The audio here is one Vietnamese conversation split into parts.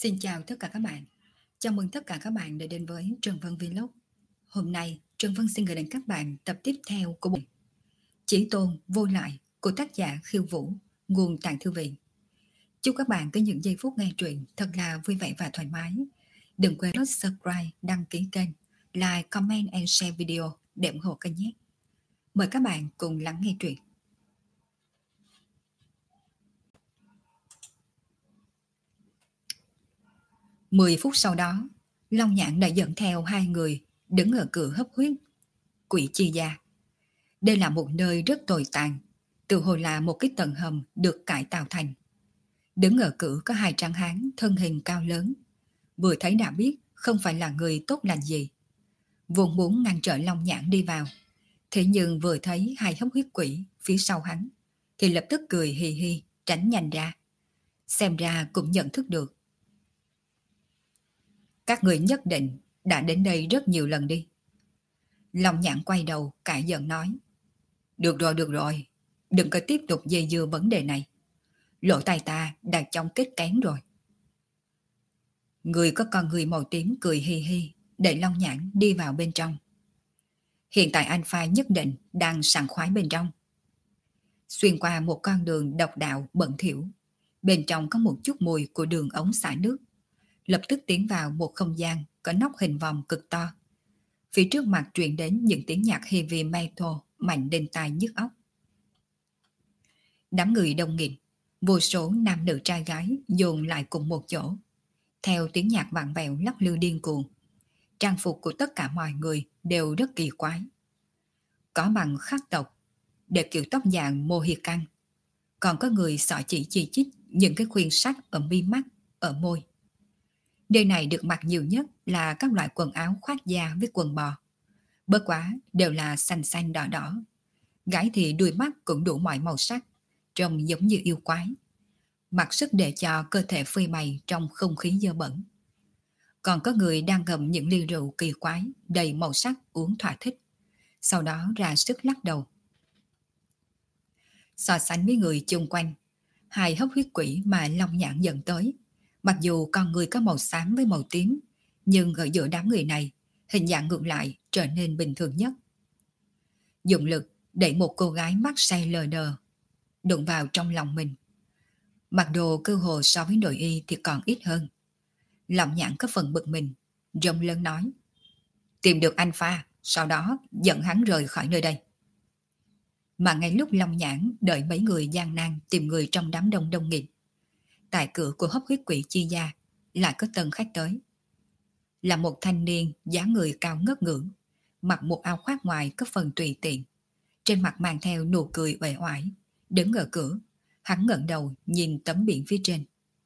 Xin chào tất cả các bạn. Chào mừng tất cả các bạn đã đến với Trần Vân Vlog. Hôm nay, Trần Vân xin gửi đến các bạn tập tiếp theo của bộ Chỉ Tôn Vô Lại của tác giả Khiêu Vũ, nguồn tại thư viện. Chúc các bạn có những giây phút nghe truyện thật là vui vẻ và thoải mái. Đừng quên nút subscribe, đăng ký kênh, like, comment and share video để ủng hộ kênh nhé. Mời các bạn cùng lắng nghe truyện. Mười phút sau đó, Long Nhãn đã dẫn theo hai người đứng ở cửa hấp huyết quỷ chi gia. Đây là một nơi rất tồi tàn, tự hồ là một cái tầng hầm được cải tạo thành. Đứng ở cửa có hai tráng hán thân hình cao lớn, vừa thấy đã biết không phải là người tốt lành gì. Vốn muốn ngăn trở Long Nhãn đi vào, thế nhưng vừa thấy hai hấp huyết quỷ phía sau hắn thì lập tức cười hì hì tránh nhanh ra. Xem ra cũng nhận thức được. Các người nhất định đã đến đây rất nhiều lần đi. Long Nhãn quay đầu cãi giận nói. Được rồi, đừng có tiếp tục dây dưa vấn đề này. Lỗ tai ta đã trong kết kén rồi. Người có con người màu tím cười hi hi, để Long Nhãn đi vào bên trong. Hiện tại anh Phai nhất định đang sảng khoái bên trong. Xuyên qua một con đường độc đạo bẩn thỉu, bên trong có một chút mùi của đường ống xả nước. Lập tức tiến vào một không gian có nóc hình vòng cực to. Phía trước mặt truyền đến những tiếng nhạc heavy metal mạnh đến tai nhức óc. Đám người đông nghịt, vô số nam nữ trai gái dồn lại cùng một chỗ. Theo tiếng nhạc vặn vẹo lắc lư điên cuồng, trang phục của tất cả mọi người đều rất kỳ quái. Có bằng khắc tộc, để kiểu tóc dạng Mohican. Còn có người xỏ chỉ chi chít những cái khuyên sắt ở mi mắt, ở môi. Nơi này được mặc nhiều nhất là các loại quần áo khoác da với quần bò. Bất quá đều là xanh xanh đỏ đỏ. Gái thì đuôi mắt cũng đủ mọi màu sắc, trông giống như yêu quái. Mặc sức để cho cơ thể phơi bày trong không khí dơ bẩn. Còn có người đang ngậm những ly rượu kỳ quái đầy màu sắc uống thỏa thích. Sau đó ra sức lắc đầu. So sánh với người chung quanh, hai hấp huyết quỷ mà Long Nhãn dẫn tới, mặc dù con người có màu xám với màu tím, nhưng ở giữa đám người này, hình dạng ngược lại trở nên bình thường nhất. Dụng lực đẩy một cô gái mắt say lờ đờ, đụng vào trong lòng mình. Mặc đồ cơ hồ so với nội y thì còn ít hơn. Long Nhãn có phần bực mình, rông lớn nói. Tìm được anh Pha, sau đó dẫn hắn rời khỏi nơi đây. Mà ngay lúc Long Nhãn đợi mấy người gian nan tìm người trong đám đông đông nghịt, tại cửa của hấp huyết quỷ chi gia lại có tân khách tới. Là một thanh niên dáng người cao ngất ngưỡng, mặc một áo khoác ngoài có phần tùy tiện, trên mặt mang theo nụ cười uể oải, đứng ở cửa, hắn ngẩng đầu nhìn tấm biển phía trên.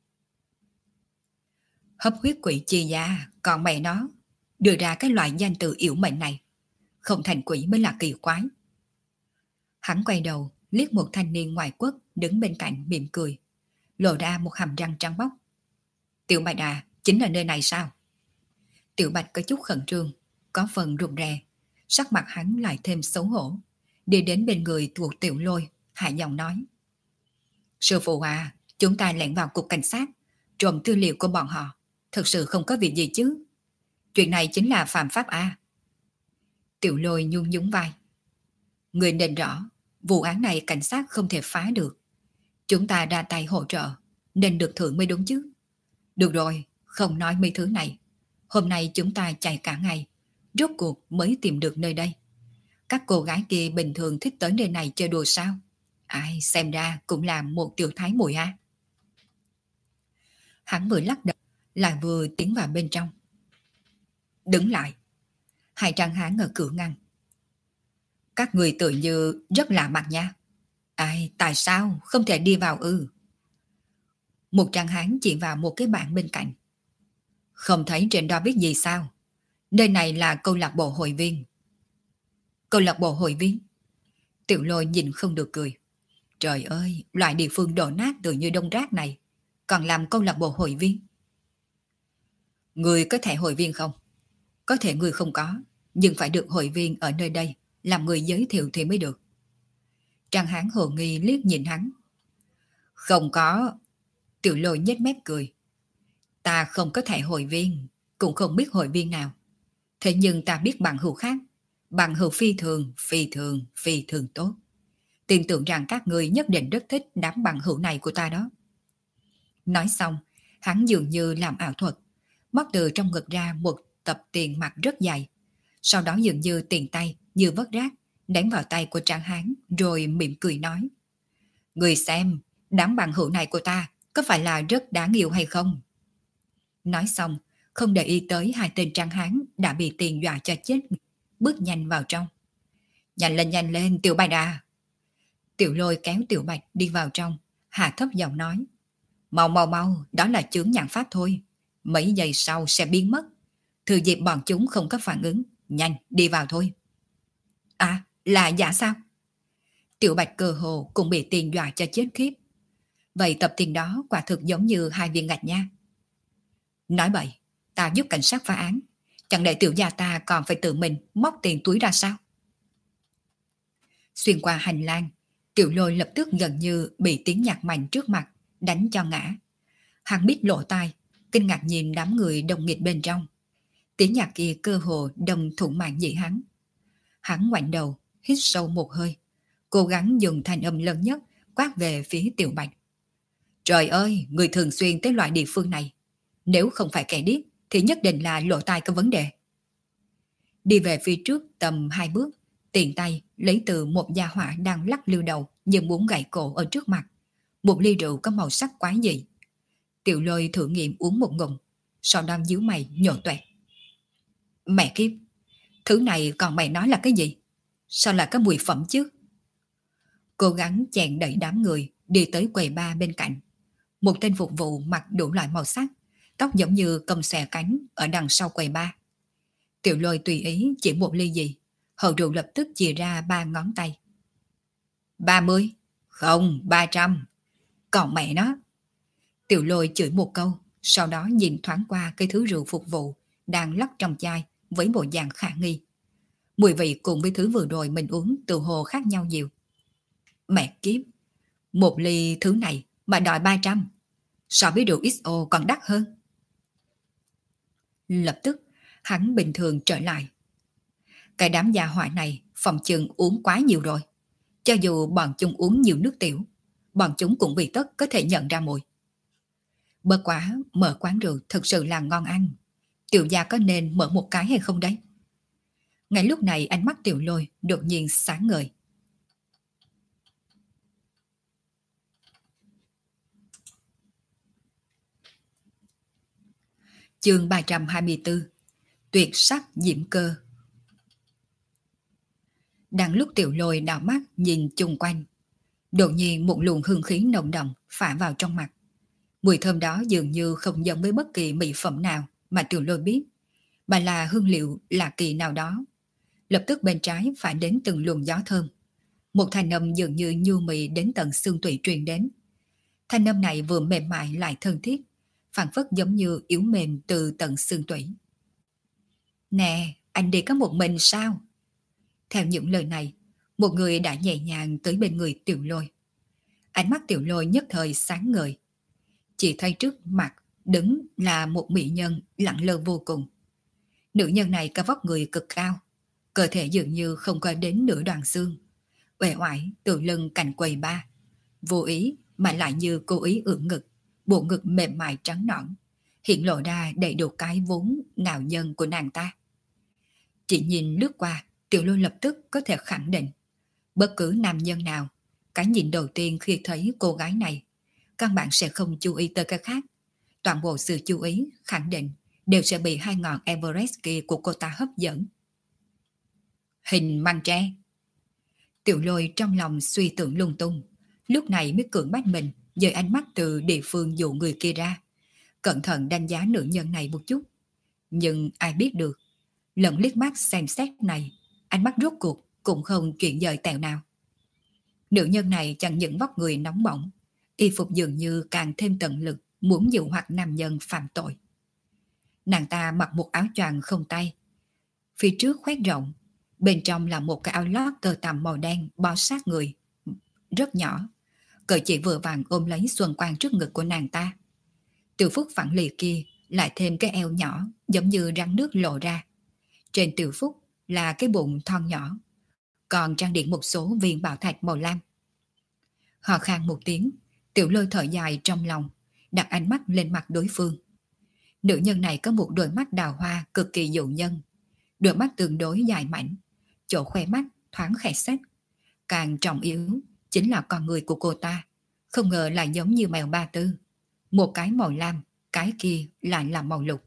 Hấp huyết quỷ chi gia, còn mẹ nó đưa ra cái loại danh từ yểu mệnh này, không thành quỷ mới là kỳ quái. Hắn quay đầu liếc một thanh niên ngoại quốc đứng bên cạnh mỉm cười, lộ ra một hàm răng trắng bóc. Tiểu Bạch à, chính là nơi này sao? Tiểu Bạch có chút khẩn trương, có phần rụt rè, sắc mặt hắn lại thêm xấu hổ, đi đến bên người thuộc Tiểu Lôi, hạ giọng nói. Sư phụ à, chúng ta lẻn vào cục cảnh sát, trộm tư liệu của bọn họ, thực sự không có việc gì chứ? Chuyện này chính là phạm pháp à? Tiểu Lôi nhún nhún vai. Người nên rõ, vụ án này cảnh sát không thể phá được. Chúng ta ra tay hỗ trợ, nên được thưởng mới đúng chứ. Được rồi, không nói mấy thứ này. Hôm nay chúng ta chạy cả ngày, rốt cuộc mới tìm được nơi đây. Các cô gái kia bình thường thích tới nơi này chơi đùa sao? Ai xem ra cũng là một tiểu thái mùi ha. Hắn vừa lắc đầu, lại vừa tiến vào bên trong. Đứng lại. Hai trang hán ở cửa ngăn. Các người tự như rất lạ mặt nha. Ai, tại sao không thể đi vào ư? Một trang hán chỉ vào một cái bảng bên cạnh. Không thấy trên đó viết gì sao? Nơi này là câu lạc bộ hội viên. Câu lạc bộ hội viên? Tiểu Lôi nhìn không được cười. Trời ơi, loại địa phương đổ nát tự như đông rác này, còn làm câu lạc bộ hội viên? Người có thẻ hội viên không? Có thể người không có, nhưng phải được hội viên ở nơi đây làm người giới thiệu thì mới được. Trang hán hồ nghi liếc nhìn hắn. Không có. Tiểu Lôi nhếch mép cười. Ta không có thẻ hội viên, cũng không biết hội viên nào. Thế nhưng ta biết bằng hữu khác, bằng hữu phi thường tốt. Tin tưởng rằng các người nhất định rất thích đám bằng hữu này của ta đó. Nói xong, hắn dường như làm ảo thuật, móc từ trong ngực ra một tập tiền mặt rất dày. Sau đó dường như tiền tay, như vớt rác, đánh vào tay của Trang Hán rồi mỉm cười nói. Người xem, đám bằng hữu này của ta có phải là rất đáng yêu hay không? Nói xong, không để ý tới hai tên Trang Hán đã bị tiền dọa cho chết, bước nhanh vào trong. Nhanh lên, Tiểu Bạch à! Tiểu Lôi kéo Tiểu Bạch đi vào trong, hạ thấp giọng nói. Mau, đó là chướng nhãn pháp thôi. Mấy giây sau sẽ biến mất. Thừa dịp bọn chúng không có phản ứng, nhanh, đi vào thôi. À, là giả sao? Tiểu Bạch cơ hồ cũng bị tiền dọa cho chết khiếp. Vậy tập tiền đó quả thực giống như hai viên gạch nha. Nói bậy, ta giúp cảnh sát phá án. Chẳng lẽ tiểu gia ta còn phải tự mình móc tiền túi ra sao? Xuyên qua hành lang, Tiểu Lôi lập tức gần như bị tiếng nhạc mạnh trước mặt đánh cho ngã. Hắn bít lỗ tai, kinh ngạc nhìn đám người đồng nghịch bên trong. Tiếng nhạc kia cơ hồ đâm thủng màng nhĩ hắn. Hắn ngoảnh đầu, hít sâu một hơi, cố gắng dùng thanh âm lớn nhất quát về phía Tiểu Bạch. Trời ơi, người thường xuyên tới loại địa phương này. Nếu không phải kẻ điếc thì nhất định là lỗ tai có vấn đề. Đi về phía trước tầm 2 bước, tiện tay lấy từ một gia hỏa đang lắc lư đầu như muốn gãy cổ ở trước mặt. Một ly rượu có màu sắc quái dị. Tiểu Lôi thử nghiệm uống một ngụm, sau đó nhíu mày nhổ toẹt. Mẹ kiếp, thứ này còn mày nói là cái gì? Sao là cái mùi phẩm chứ? Cố gắng chèn đẩy đám người đi tới quầy bar bên cạnh. Một tên phục vụ mặc đủ loại màu sắc, tóc giống như cầm xòe cánh ở đằng sau quầy bar. Tiểu Lôi tùy ý chỉ một ly gì, hầu rượu lập tức chìa ra 3 ngón tay. 30, không 300. Còn mẹ nó. Tiểu Lôi chửi một câu, sau đó nhìn thoáng qua cái thứ rượu phục vụ đang lắc trong chai với bộ dạng khả nghi. Mùi vị cùng với thứ vừa rồi mình uống từ hồ khác nhau nhiều. Mẹ kiếp, một ly thứ này mà đòi 300, so với rượu XO còn đắt hơn. Lập tức, hắn bình thường trở lại. Cái đám gia hỏa này phòng chừng uống quá nhiều rồi. Cho dù bọn chúng uống nhiều nước tiểu, bọn chúng cũng bị tất có thể nhận ra mùi. Bất quá, mở quán rượu thực sự là ngon ăn. Tiểu gia có nên mở một cái hay không đấy? Ngay lúc này ánh mắt Tiểu Lôi đột nhiên sáng ngời. Chương 324. Tuyệt sắc diễm cơ. Đang lúc Tiểu Lôi đảo mắt nhìn chung quanh, đột nhiên một luồng hương khí nồng đậm phả vào trong mặt. Mùi thơm đó dường như không giống với bất kỳ mỹ phẩm nào mà Tiểu Lôi biết, mà là hương liệu lạ kỳ nào đó. Lập tức bên trái phả đến từng luồng gió thơm. Một thanh âm dường như nhu mì đến tận xương tủy truyền đến. Thanh âm này vừa mềm mại lại thân thiết, phảng phất giống như yếu mềm từ tận xương tủy. Nè, anh đi có một mình sao? Theo những lời này, một người đã nhẹ nhàng tới bên người Tiểu Lôi. Ánh mắt Tiểu Lôi nhất thời sáng ngời. Chỉ thấy trước mặt đứng là một mỹ nhân lẳng lơ vô cùng. Nữ nhân này có vóc người cực cao, cơ thể dường như không có đến nửa đoạn xương, uể oải từ lưng cạnh quầy bar, vô ý mà lại như cố ý ưỡn ngực, bộ ngực mềm mại trắng nõn, hiện lộ ra đầy đủ cái vốn ngạo nhân của nàng ta. Chỉ nhìn lướt qua, Tiểu Lôi lập tức có thể khẳng định, bất cứ nam nhân nào, cái nhìn đầu tiên khi thấy cô gái này, căn bản sẽ không chú ý tới cái khác. Toàn bộ sự chú ý, khẳng định, đều sẽ bị hai ngọn Everest kia của cô ta hấp dẫn. Hình măng tre. Tiểu Lôi trong lòng suy tưởng lung tung, lúc này mới cưỡng bách mình dời ánh mắt từ địa phương dụ người kia ra, cẩn thận đánh giá nữ nhân này một chút. Nhưng ai biết được, lần liếc mắt xem xét này, ánh mắt rốt cuộc cũng không chuyển dời tẹo nào. Nữ nhân này chẳng những vóc người nóng bỏng, y phục dường như càng thêm tận lực muốn dụ hoặc nam nhân phạm tội. Nàng ta mặc một áo choàng không tay, phía trước khoét rộng, bên trong là một cái áo lót tơ tằm màu đen bó sát người, rất nhỏ, cởi chỉ vừa vàng ôm lấy xuân quang trước ngực của nàng ta. Từ phút phản lì kia lại thêm cái eo nhỏ giống như rắn nước lộ ra. Trên Tiểu Phúc là cái bụng thon nhỏ, còn trang điểm một số viên bảo thạch màu lam. Họ khan một tiếng, Tiểu Lôi thở dài trong lòng, đặt ánh mắt lên mặt đối phương. Nữ nhân này có một đôi mắt đào hoa cực kỳ dụ nhân, đôi mắt tương đối dài mảnh, chỗ khoe mắt thoáng khẽ xét. Càng trọng yếu chính là con người của cô ta, không ngờ lại giống như mèo ba tư. Một cái màu lam, cái kia lại là màu lục.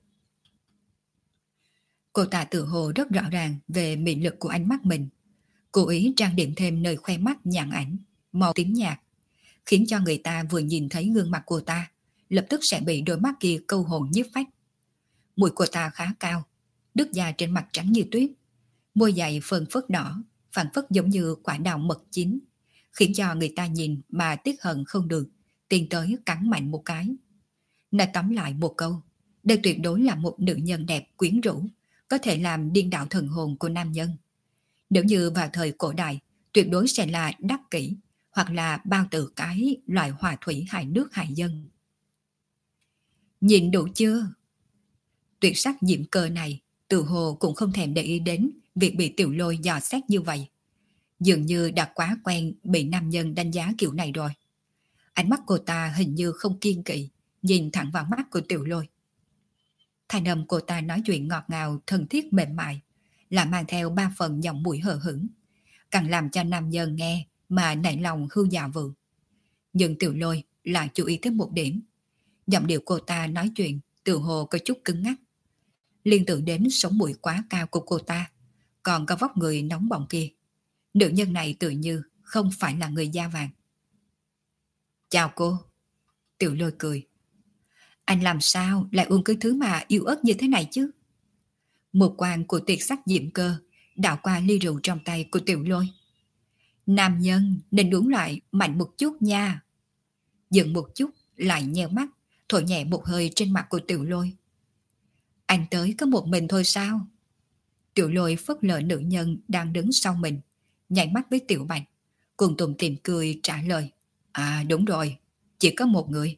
Cô ta tự hồ rất rõ ràng về mị lực của ánh mắt mình, cố ý trang điểm thêm nơi khoe mắt nhàn ảnh, màu tím nhạt, khiến cho người ta vừa nhìn thấy gương mặt cô ta, lập tức sẽ bị đôi mắt kia câu hồn nhiếp phách. Mũi cô ta khá cao, đứt da trên mặt trắng như tuyết, môi dày phơn phớt đỏ, phản phất giống như quả đào mật chín, khiến cho người ta nhìn mà tiếc hận không được, tiến tới cắn mạnh một cái. Nói tóm lại một câu, đây tuyệt đối là một nữ nhân đẹp quyến rũ, có thể làm điên đảo thần hồn của nam nhân. Nếu như vào thời cổ đại, tuyệt đối sẽ là đắc kỷ, hoặc là bao tử cái loại hòa thủy hại nước hại dân. Nhìn đủ chưa? Tuyệt sắc diễm cơ này, tự hồ cũng không thèm để ý đến việc bị Tiểu Lôi dò xét như vậy. Dường như đã quá quen bị nam nhân đánh giá kiểu này rồi. Ánh mắt cô ta hình như không kiên kỵ, nhìn thẳng vào mắt của Tiểu Lôi. Thanh âm cô ta nói chuyện ngọt ngào, thân thiết mềm mại, là mang theo ba phần giọng mũi hờ hững, càng làm cho nam nhân nghe mà nảy lòng hư dạ vượng. Nhưng Tiểu Lôi lại chú ý tới một điểm. Giọng điệu cô ta nói chuyện tự hồ có chút cứng ngắc. Liên tưởng đến sống mũi quá cao của cô ta, còn có vóc người nóng bỏng kia. Nữ nhân này tự như không phải là người da vàng. Chào cô. Tiểu Lôi cười. Anh làm sao lại uống cái thứ mà yêu ớt như thế này chứ? Một quan của tuyệt sắc diễm cơ đảo qua ly rượu trong tay của Tiểu Lôi. Nam nhân nên uống lại mạnh một chút nha. Dừng một chút lại nheo mắt, thổi nhẹ một hơi trên mặt của Tiểu Lôi. Anh tới có một mình thôi sao? Tiểu Lôi phớt lờ nữ nhân đang đứng sau mình, nhảy mắt với Tiểu Bạch, cùng tùm tìm cười trả lời. À đúng rồi, chỉ có một người.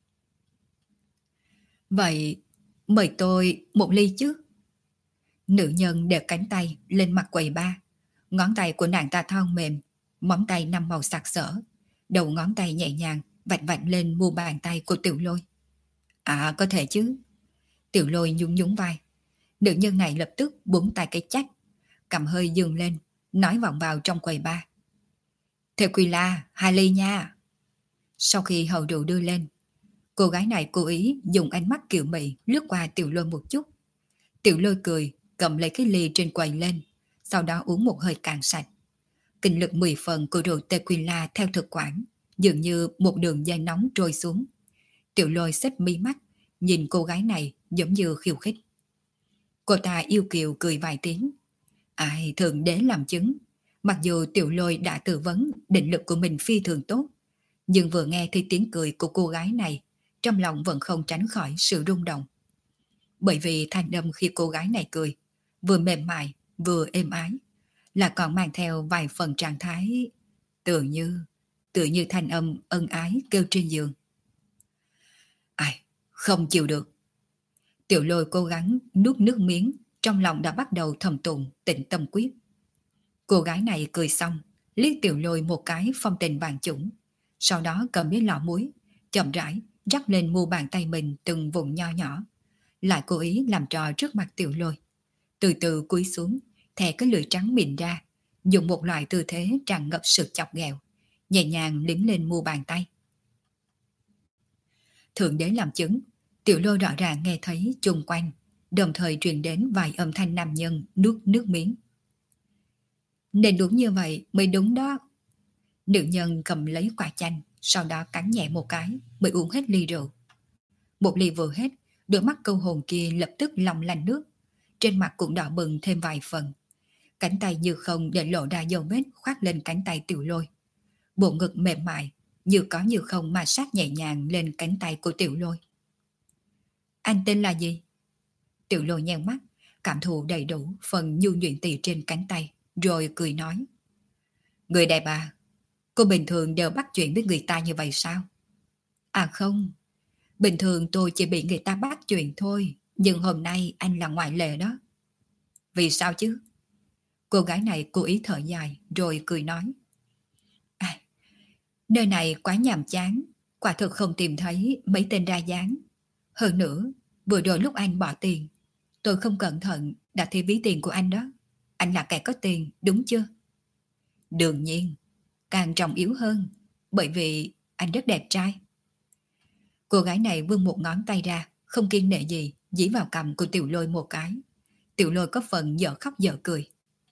Vậy mời tôi một ly chứ? Nữ nhân để cánh tay lên mặt quầy bar. Ngón tay của nàng ta thon mềm, móng tay năm màu sặc sỡ, đầu ngón tay nhẹ nhàng vạch vạch lên mu bàn tay của Tiểu Lôi. À có thể chứ. Tiểu Lôi nhún nhún vai. Nữ nhân này lập tức búng tay cái chách, cầm hơi dừng lên, nói vọng vào trong quầy bar. Tequila, 2 ly nha. Sau khi hầu rượu đưa lên, cô gái này cố ý dùng ánh mắt kiều mị lướt qua Tiểu Lôi một chút. Tiểu Lôi cười, cầm lấy cái ly trên quầy lên, sau đó uống một hơi cạn sạch. Kinh lực 10 phần của rượu tequila theo thực quản, dường như một đường dây nóng trôi xuống. Tiểu Lôi xếp mí mắt, nhìn cô gái này giống như khiêu khích. Cô ta yêu kiều cười vài tiếng. Ai thượng đế làm chứng. Mặc dù Tiểu Lôi đã tư vấn định lực của mình phi thường tốt, nhưng vừa nghe thấy tiếng cười của cô gái này, trong lòng vẫn không tránh khỏi sự rung động. Bởi vì thanh âm khi cô gái này cười, vừa mềm mại, vừa êm ái, là còn mang theo vài phần trạng thái tựa như thanh âm ân ái kêu trên giường. Ai, không chịu được. Tiểu Lôi cố gắng nuốt nước miếng, trong lòng đã bắt đầu thầm tụng tịnh tâm quyết. Cô gái này cười xong, liếc Tiểu Lôi một cái phong tình vàng chủng, sau đó cầm lấy lọ muối, chậm rãi rắc lên mu bàn tay mình từng vùng nho nhỏ, lại cố ý làm trò trước mặt Tiểu Lôi. Từ từ cúi xuống, thè cái lưỡi trắng mịn ra, dùng một loại tư thế tràn ngập sự chọc ghẹo, nhẹ nhàng liếm lên mu bàn tay. Thượng đế làm chứng, Tiểu Lôi rõ ràng nghe thấy chung quanh, đồng thời truyền đến vài âm thanh nam nhân nuốt nước miếng. Nên đúng như vậy mới đúng đó. Nữ nhân cầm lấy quả chanh, sau đó cắn nhẹ một cái, mới uống hết ly rượu. Một ly vừa hết, đôi mắt câu hồn kia lập tức long lanh nước, trên mặt cũng đỏ bừng thêm vài phần. Cánh tay như không để lộ ra dấu vết khoác lên cánh tay Tiểu Lôi. Bộ ngực mềm mại, như có như không mà sát nhẹ nhàng lên cánh tay của Tiểu Lôi. Anh tên là gì? Tiểu Lôi nheo mắt, cảm thụ đầy đủ phần nhu nhuyễn tỉ trên cánh tay, rồi cười nói. Người đẹp à, cô bình thường đều bắt chuyện với người ta như vậy sao? À không, Bình thường tôi chỉ bị người ta bắt chuyện thôi, nhưng hôm nay anh là ngoại lệ đó. Vì sao chứ? Cô gái này cố ý thở dài rồi cười nói. À, nơi này quá nhàm chán, quả thực không tìm thấy mấy tên ra dáng. Hơn nữa, vừa rồi lúc anh bỏ tiền, tôi không cẩn thận đã thi ví tiền của anh đó. Anh là kẻ có tiền, đúng chưa? Đương nhiên, càng trọng yếu hơn, bởi vì anh rất đẹp trai. Cô gái này vươn một ngón tay ra, không kiêng nể gì, dí vào cằm của Tiểu Lôi một cái. Tiểu Lôi có phần dở khóc dở cười.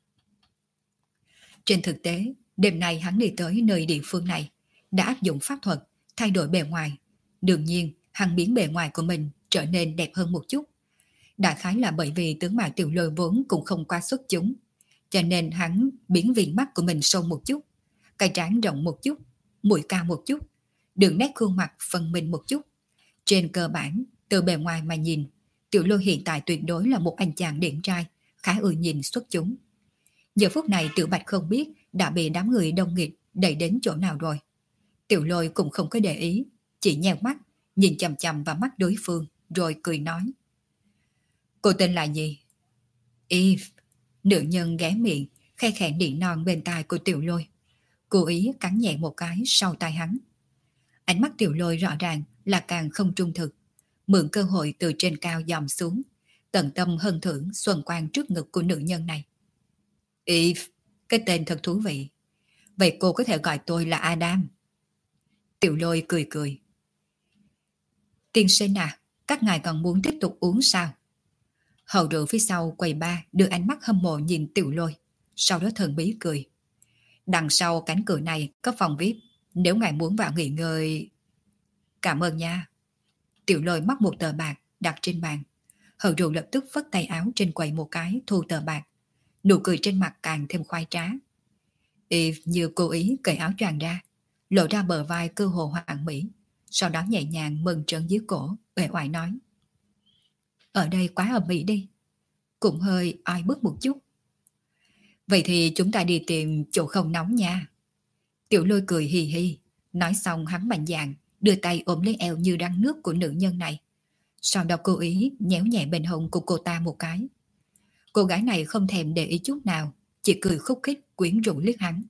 Trên thực tế, đêm nay hắn đi tới nơi địa phương này, đã áp dụng pháp thuật, thay đổi bề ngoài. Đương nhiên, hắn biến bề ngoài của mình trở nên đẹp hơn một chút. Đại khái là bởi vì tướng mạo Tiểu Lôi vốn cũng không quá xuất chúng, cho nên hắn biến viền mắt của mình sâu một chút, cái trán rộng một chút, mũi cao một chút, đường nét khuôn mặt phân minh một chút. Trên cơ bản, từ bề ngoài mà nhìn, Tiểu Lôi hiện tại tuyệt đối là một anh chàng điển trai, khá ưa nhìn xuất chúng. Giờ phút này Tiểu Bạch không biết đã bị đám người đông nghịt đẩy đến chỗ nào rồi. Tiểu Lôi cũng không có để ý, chỉ nheo mắt, nhìn chằm chằm vào mắt đối phương, rồi cười nói. Cô tên là gì? Eve. Nữ nhân ghé miệng, khe khẽ nỉ non bên tai của Tiểu Lôi. Cố ý cắn nhẹ một cái sau tai hắn. Ánh mắt Tiểu Lôi rõ ràng là càng không trung thực. Mượn cơ hội từ trên cao dòm xuống, tận tâm hân thưởng xuân quang trước ngực của nữ nhân này. Eve, cái tên thật thú vị. Vậy cô có thể gọi tôi là Adam. Tiểu Lôi cười cười. Tiên sinh à, các ngài còn muốn tiếp tục uống sao? Hầu rượu phía sau quầy bar đưa ánh mắt hâm mộ nhìn Tiểu Lôi, sau đó thần bí cười. Đằng sau cánh cửa này có phòng VIP, nếu ngài muốn vào nghỉ ngơi... Cảm ơn nha. Tiểu Lôi móc một tờ bạc đặt trên bàn. Hầu rượu lập tức phất tay áo trên quầy một cái thu tờ bạc. Nụ cười trên mặt càng thêm khoái trá. Eve như cố ý cởi áo choàng ra, lộ ra bờ vai cơ hồ hoàn mỹ, sau đó nhẹ nhàng mơn trớn dưới cổ, uể oải nói. Ở đây quá ầm ĩ đi, cũng hơi oi bức một chút. Vậy thì chúng ta đi tìm chỗ không nóng nha. Tiểu Lôi cười hì hì, nói xong hắn mạnh dạn đưa tay ôm lấy eo như rắn nước của nữ nhân này. Sau đó cố ý nhéo nhẹ bên hông của cô ta một cái. Cô gái này không thèm để ý chút nào, chỉ cười khúc khích quyến rũ liếc hắn.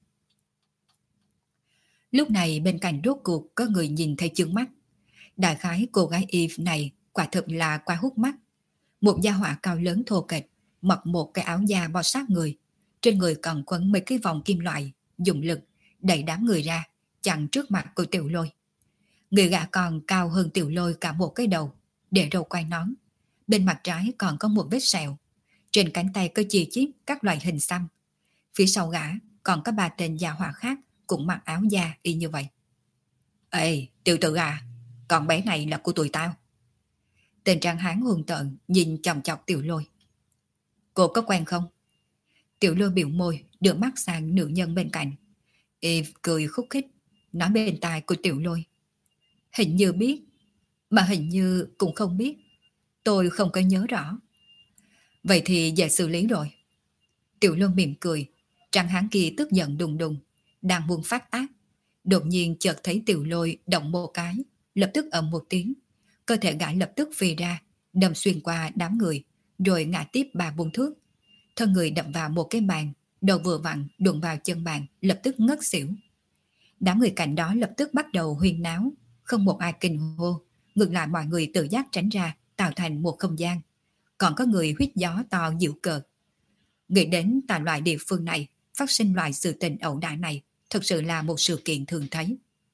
Lúc này bên cạnh rốt cuộc có người nhìn thấy chướng mắt. Đại khái cô gái Eve này quả thực là quá hút mắt. Một gia hỏa cao lớn thô kệch, mặc một cái áo da bó sát người, trên người còn quấn mấy cái vòng kim loại, dùng lực đẩy đám người ra, chặn trước mặt của Tiểu Lôi. Người gã còn cao hơn Tiểu Lôi cả một cái đầu, để râu quai nón. Bên mặt trái còn có một vết sẹo. Trên cánh tay có chi chít các loại hình xăm. Phía sau gã còn có 3 tên gia hỏa khác cũng mặc áo da y như vậy. Ê, tiểu tử à, con bé này là của tụi tao. Tên tráng hán hung tợn nhìn chòng chọc Tiểu Lôi. Cô có quen không? Tiểu Lôi biểu môi, đưa mắt sang nữ nhân bên cạnh. Eve cười khúc khích, nói bên tai của Tiểu Lôi. Hình như biết, mà hình như cũng không biết. Tôi không có nhớ rõ. Vậy thì dễ xử lý rồi. Tiểu Lôi mỉm cười, tráng hán kia tức giận đùng đùng, đang muốn phát tác. Đột nhiên chợt thấy Tiểu Lôi động một cái, lập tức ầm một tiếng. Cơ thể gã lập tức phi ra, đâm xuyên qua đám người, rồi ngã tiếp 3-4 thước. Thân người đập vào một cái bàn, đầu vừa vặn đụng vào chân bàn, lập tức ngất xỉu. Đám người cạnh đó lập tức bắt đầu huyên náo, không một ai kinh hô, ngược lại mọi người tự giác tránh ra, tạo thành một không gian. Còn có người huýt gió to dịu cợt. Nghĩ đến tại loại địa phương này, phát sinh loại sự tình ẩu đả này, thực sự là một sự kiện thường thấy.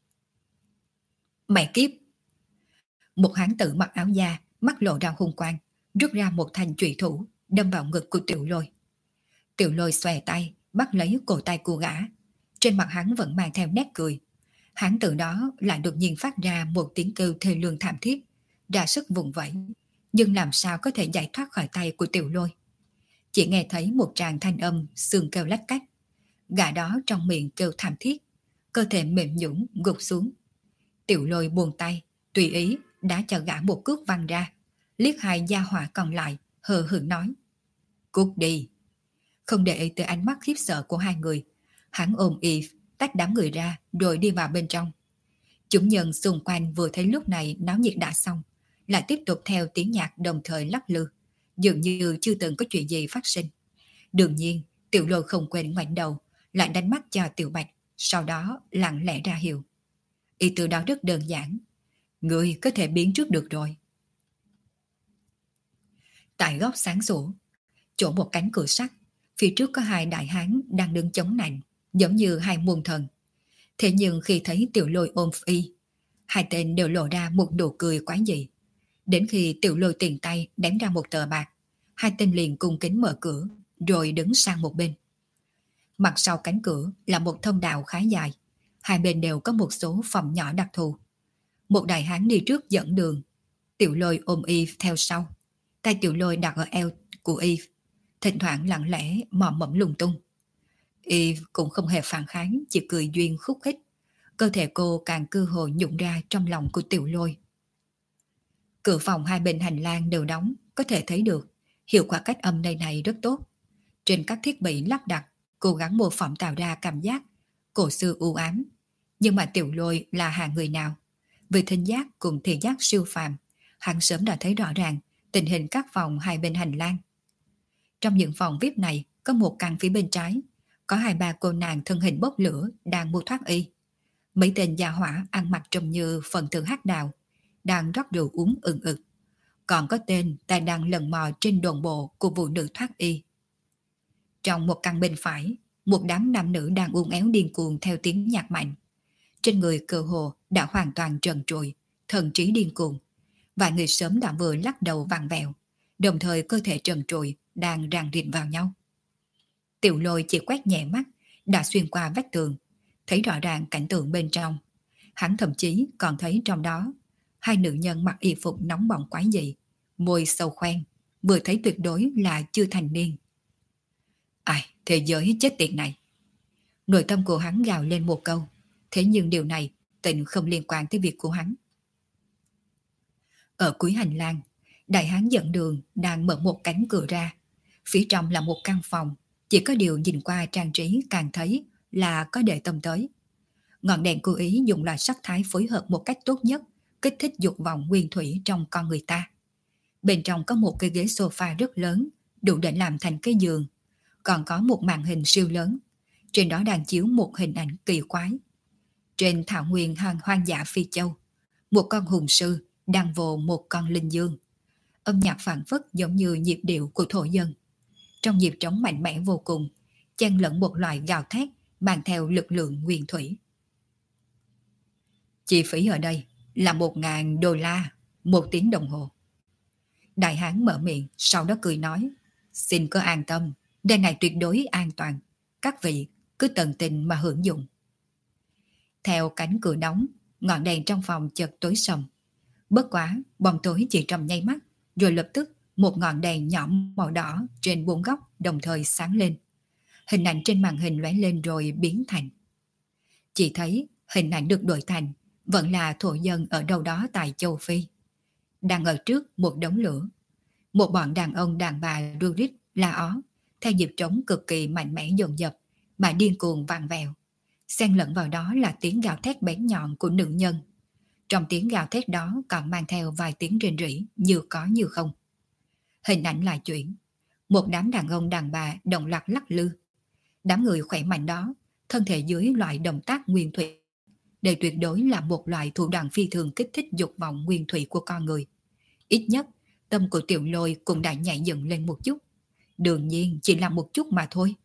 Mẹ kiếp! Một hán tử mặc áo da, mắt lộ ra hung quang, rút ra một thanh chủy thủ, đâm vào ngực của Tiểu Lôi. Tiểu Lôi xòe tay, bắt lấy cổ tay của gã. Trên mặt hắn vẫn mang theo nét cười. Hán tử đó lại đột nhiên phát ra một tiếng kêu thê lương thảm thiết, ra sức vùng vẫy, nhưng làm sao có thể giải thoát khỏi tay của Tiểu Lôi. Chỉ nghe thấy một tràng thanh âm xương kêu lách cách. Gã đó trong miệng kêu thảm thiết, cơ thể mềm nhũn gục xuống. Tiểu Lôi buông tay, tùy ý đá cho gã một cước văng ra, liếc hai gia hỏa còn lại, hờ hững nói. Cút đi. Không để ý tới ánh mắt khiếp sợ của hai người, hắn ôm Eve, tách đám người ra rồi đi vào bên trong. Chúng nhân xung quanh vừa thấy lúc này náo nhiệt đã xong, lại tiếp tục theo tiếng nhạc đồng thời lắc lư, dường như chưa từng có chuyện gì phát sinh. Đương nhiên, Tiểu Lôi không quên ngoảnh đầu, lại đánh mắt cho Tiểu Bạch, sau đó lặng lẽ ra hiệu. Ý từ đó rất đơn giản, người có thể biến trước được rồi. Tại góc sáng sủa, chỗ một cánh cửa sắt, phía trước có hai đại hán đang đứng chống nạnh, giống như hai muôn thần. Thế nhưng khi thấy Tiểu Lôi ôm y, hai tên đều lộ ra một nụ cười quái dị. Đến khi Tiểu Lôi tiền tay ném ra một tờ bạc, hai tên liền cung kính mở cửa, rồi đứng sang một bên. Mặt sau cánh cửa là một thông đạo khá dài, hai bên đều có một số phòng nhỏ đặc thù. Một đại hán đi trước dẫn đường, Tiểu Lôi ôm y theo sau, tay Tiểu Lôi đặt ở eo của y, thỉnh thoảng lặng lẽ mò mẫm lung tung. Y cũng không hề phản kháng, chỉ cười duyên khúc khích. Cơ thể cô càng cơ hồ nhụng ra trong lòng của Tiểu Lôi. Cửa phòng hai bên hành lang đều đóng, có thể thấy được hiệu quả cách âm nơi này rất tốt. Trên các thiết bị lắp đặt, cố gắng mô phỏng tạo ra cảm giác cổ xưa u ám. Nhưng mà Tiểu Lôi là hạng người nào? Về thính giác cùng thị giác siêu phàm, hắn sớm đã thấy rõ ràng tình hình các phòng hai bên hành lang. Trong những phòng VIP này, có một căn phía bên trái, có hai ba cô nàng thân hình bốc lửa đang mua thoát y. Mấy tên gia hỏa ăn mặc trông như phần tử hắc đạo, đang rót rượu uống ừng ực. Còn có tên ta đang lần mò trên đồn bộ của phụ nữ thoát y. Trong một căn bên phải, một đám nam nữ đang uốn éo điên cuồng theo tiếng nhạc mạnh. Trên người cơ hồ đã hoàn toàn trần trụi, thần trí điên cuồng. Vài người sớm đã vừa lắc đầu vặn vẹo, đồng thời cơ thể trần trụi đang ràng rịt vào nhau. Tiểu Lôi chỉ quét nhẹ mắt, đã xuyên qua vách tường, thấy rõ ràng cảnh tượng bên trong. Hắn thậm chí còn thấy trong đó hai nữ nhân mặc y phục nóng bỏng quái dị, môi sâu khoen, vừa thấy tuyệt đối là chưa thành niên. Ai, thế giới chết tiệt này. Nội tâm của hắn gào lên một câu, thế nhưng điều này tình không liên quan tới việc của hắn. Ở cuối hành lang, đại hán dẫn đường đang mở một cánh cửa ra. Phía trong là một căn phòng, chỉ có điều nhìn qua trang trí càng thấy là có để tâm tới. Ngọn đèn cố ý dùng loại sắc thái phối hợp một cách tốt nhất, kích thích dục vọng nguyên thủy trong con người ta. Bên trong có một cái ghế sofa rất lớn, đủ để làm thành cái giường. Còn có một màn hình siêu lớn, trên đó đang chiếu một hình ảnh kỳ quái. Trên thảo nguyên hoang dã Phi Châu, một con hùng sư đang vồ một con linh dương. Âm nhạc phảng phất giống như nhịp điệu của thổ dân. Trong nhịp trống mạnh mẽ vô cùng, chen lẫn một loại gào thét mang theo lực lượng nguyên thủy. Chi phí ở đây là $1.000 một tiếng đồng hồ. Đại hán mở miệng, sau đó cười nói, xin cứ an tâm, nơi này tuyệt đối an toàn, các vị cứ tận tình mà hưởng dụng. Theo cánh cửa đóng, ngọn đèn trong phòng chợt tối sầm. Bất quá, bóng tối chỉ trong nháy mắt, rồi lập tức một ngọn đèn nhỏ màu đỏ trên bốn góc đồng thời sáng lên. Hình ảnh trên màn hình lóe lên rồi biến thành. Chỉ thấy hình ảnh được đổi thành vẫn là thổ dân ở đâu đó tại châu Phi. Đang ở trước một đống lửa. Một bọn đàn ông đàn bà ru rít la ó, theo nhịp trống cực kỳ mạnh mẽ dồn dập mà điên cuồng vặn vẹo. Xen lẫn vào đó là tiếng gào thét bén nhọn của nữ nhân. Trong tiếng gào thét đó còn mang theo vài tiếng rên rỉ như có như không. Hình ảnh lại chuyển. Một đám đàn ông đàn bà đồng loạt lắc lư. Đám người khỏe mạnh đó, thân thể dưới loại động tác nguyên thủy. Đây tuyệt đối là một loại thủ đoạn phi thường kích thích dục vọng nguyên thủy của con người. Ít nhất, tâm của Tiểu Lôi cũng đã nhảy dựng lên một chút. Đương nhiên chỉ là một chút mà thôi.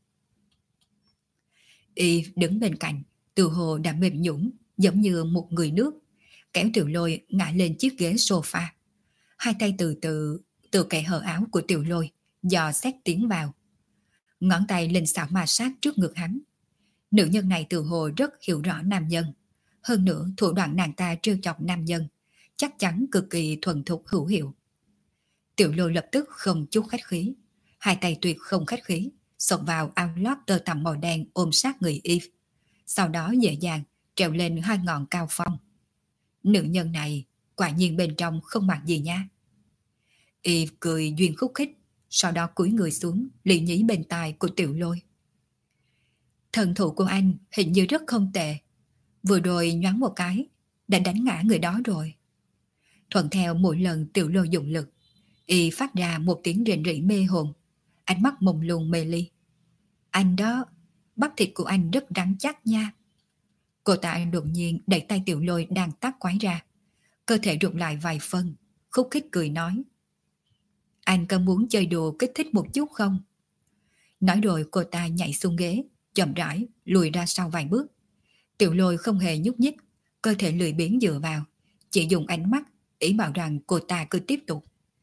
Y đứng bên cạnh, từ hồ đã mềm nhũn giống như một người nước, kéo Tiểu Lôi ngã lên chiếc ghế sofa. Hai tay từ kẻ hở áo của Tiểu Lôi dò xét tiến vào. Ngón tay lên xảo ma sát trước ngực hắn. Nữ nhân này từ hồ rất hiểu rõ nam nhân. Hơn nữa thủ đoạn nàng ta trêu chọc nam nhân chắc chắn cực kỳ thuần thục hữu hiệu. Tiểu Lôi lập tức không chút khách khí, hai tay tuyệt không khách khí xộc vào áo lót tơ tằm màu đen ôm sát người Eve, sau đó dễ dàng trèo lên hai ngọn cao phong. Nữ nhân này quả nhiên bên trong không mặc gì nha. Eve cười duyên khúc khích, sau đó cúi người xuống lì nhí bên tai của Tiểu Lôi. Thần thủ của anh hình như rất không tệ, vừa rồi nhoáng một cái đã đánh ngã người đó rồi. Thuận theo mỗi lần Tiểu Lôi dụng lực, y phát ra một tiếng rền rỉ mê hồn, ánh mắt mông lung mê ly. Anh đó, bắp thịt của anh rất rắn chắc nha. Cô ta đột nhiên đẩy tay Tiểu Lôi đang tác quái ra, cơ thể rụt lại vài phân, khúc khích cười nói. Anh có muốn chơi đùa kích thích một chút không? Nói rồi cô ta nhảy xuống ghế, chậm rãi lùi ra sau vài bước. Tiểu Lôi không hề nhúc nhích, cơ thể lười biếng dựa vào, chỉ dùng ánh mắt ý bảo rằng cô ta cứ tiếp tục.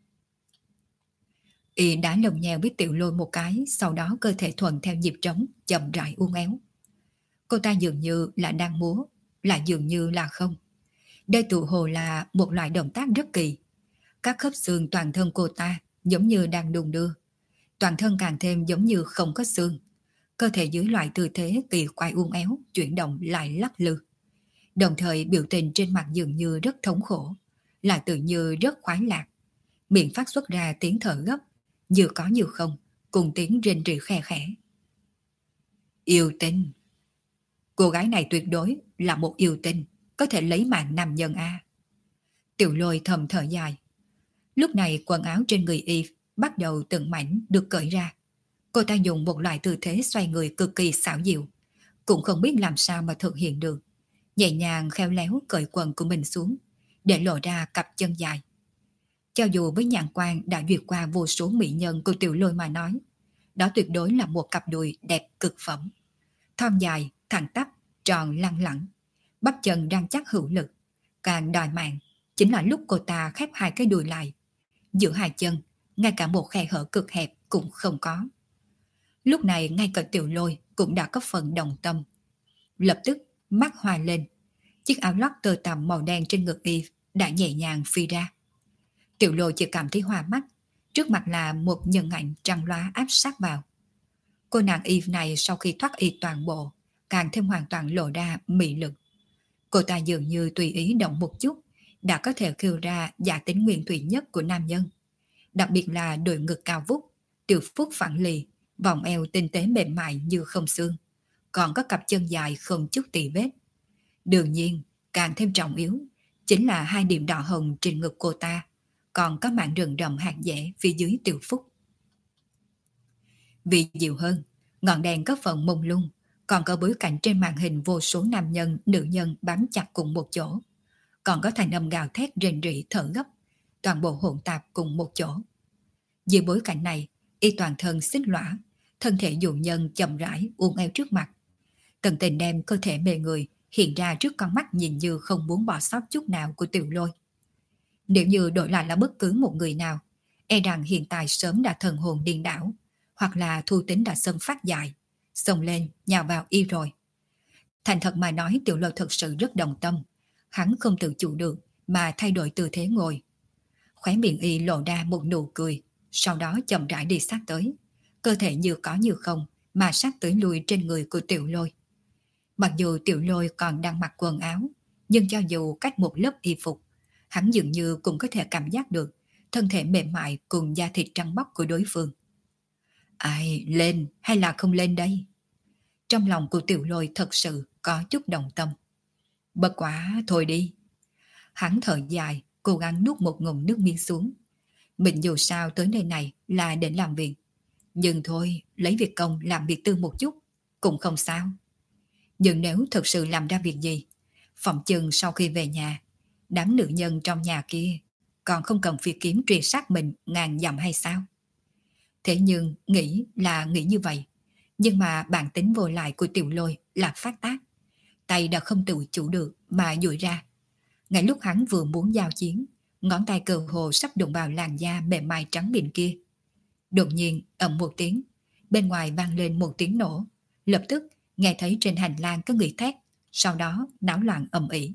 Y đã lồng nheo với Tiểu Lôi một cái, sau đó cơ thể thuận theo nhịp trống, chậm rãi uốn éo. Cô ta dường như là đang múa, lại dường như là không. Đây tự hồ là một loại động tác rất kỳ. Các khớp xương toàn thân cô ta giống như đang đung đưa, toàn thân càng thêm giống như không có xương. Cơ thể dưới loại tư thế kỳ quái uốn éo, chuyển động lại lắc lư. Đồng thời biểu tình trên mặt dường như rất thống khổ, lại tự như rất khoái lạc. Miệng phát xuất ra tiếng thở gấp, như có như không, cùng tiếng rên rỉ khe khẽ. Yêu tinh. Cô gái này tuyệt đối là một yêu tinh, có thể lấy mạng nam nhân a. Tiểu Lôi thầm thở dài. Lúc này quần áo trên người y bắt đầu từng mảnh được cởi ra. Cô ta dùng một loại tư thế xoay người cực kỳ xảo diệu, cũng không biết làm sao mà thực hiện được. Nhẹ nhàng khéo léo cởi quần của mình xuống, để lộ ra cặp chân dài. Cho dù với nhãn quan đã duyệt qua vô số mỹ nhân của Tiểu Lôi mà nói, đó tuyệt đối là một cặp đùi đẹp cực phẩm. Thon dài, thẳng tắp, tròn lăng lẳng, bắp chân rắn chắc hữu lực. Càng đòi mạng chính là lúc cô ta khép hai cái đùi lại. Giữa hai chân, ngay cả một khe hở cực hẹp cũng không có. Lúc này ngay cả Tiểu Lôi cũng đã có phần đồng tâm. Lập tức mắt hoa lên, chiếc áo lót tơ tằm màu đen trên ngực y đã nhẹ nhàng phi ra. Tiểu Lôi chỉ cảm thấy hoa mắt, trước mặt là một nhân ảnh trăng loá áp sát vào. Cô nàng y này sau khi thoát y toàn bộ, càng thêm hoàn toàn lộ ra mị lực. Cô ta dường như tùy ý động một chút, đã có thể khiêu ra giả tính nguyên thủy nhất của nam nhân. Đặc biệt là đôi ngực cao vút, tiểu phúc phẳng lì, vòng eo tinh tế mềm mại như không xương, còn có cặp chân dài không chút tì vết. Đương nhiên, càng thêm trọng yếu, chính là hai điểm đỏ hồng trên ngực cô ta, còn có mảng rừng rậm hạt dẻ phía dưới tiểu phúc. Vì dịu hơn, ngọn đèn có phần mông lung, còn có bối cảnh trên màn hình vô số nam nhân, nữ nhân bám chặt cùng một chỗ. Còn có thành âm gào thét rền rỉ thở gấp, toàn bộ hỗn tạp cùng một chỗ. Dưới bối cảnh này, y toàn thân xích lõa, thân thể dụ nhân chậm rãi uốn éo trước mặt. Tận tình đem cơ thể mê người hiện ra trước con mắt nhìn như không muốn bỏ sót chút nào của Tiểu Lôi. Nếu như đổi lại là bất cứ một người nào, e rằng hiện tại sớm đã thần hồn điên đảo, hoặc là thu tính đã sân phát dại, xông lên nhào vào y rồi. Thành thật mà nói, Tiểu Lôi thật sự rất đồng tâm. Hắn không tự chủ được mà thay đổi tư thế ngồi. Khóe miệng y lộ ra một nụ cười, sau đó chậm rãi đi sát tới, cơ thể như có như không mà sát tới lui trên người của Tiểu Lôi. Mặc dù Tiểu Lôi còn đang mặc quần áo, nhưng cho dù cách một lớp y phục, hắn dường như cũng có thể cảm giác được thân thể mềm mại cùng da thịt trắng bóc của đối phương. Ai, lên hay là không lên đây? Trong lòng của Tiểu Lôi thật sự có chút đồng tâm. Bất quá, thôi đi. Hắn thở dài, cố gắng nuốt một ngụm nước miếng xuống. Mình dù sao tới nơi này là để làm việc. Nhưng thôi, lấy việc công làm việc tư một chút, cũng không sao. Nhưng nếu thực sự làm ra việc gì, phỏng chừng sau khi về nhà, đám nữ nhân trong nhà kia còn không cần phi kiếm truy sát mình ngàn dặm hay sao? Thế nhưng nghĩ là nghĩ như vậy, nhưng mà bản tính vô lại của Tiểu Lôi là phát tác. Tay đã không tự chủ được mà duỗi ra. Ngay lúc hắn vừa muốn giao chiến, ngón tay cơ hồ sắp đụng vào làn da mềm mại trắng mịn kia. Đột nhiên ầm một tiếng, bên ngoài vang lên một tiếng nổ, lập tức nghe thấy trên hành lang có người thét, sau đó náo loạn ầm ĩ.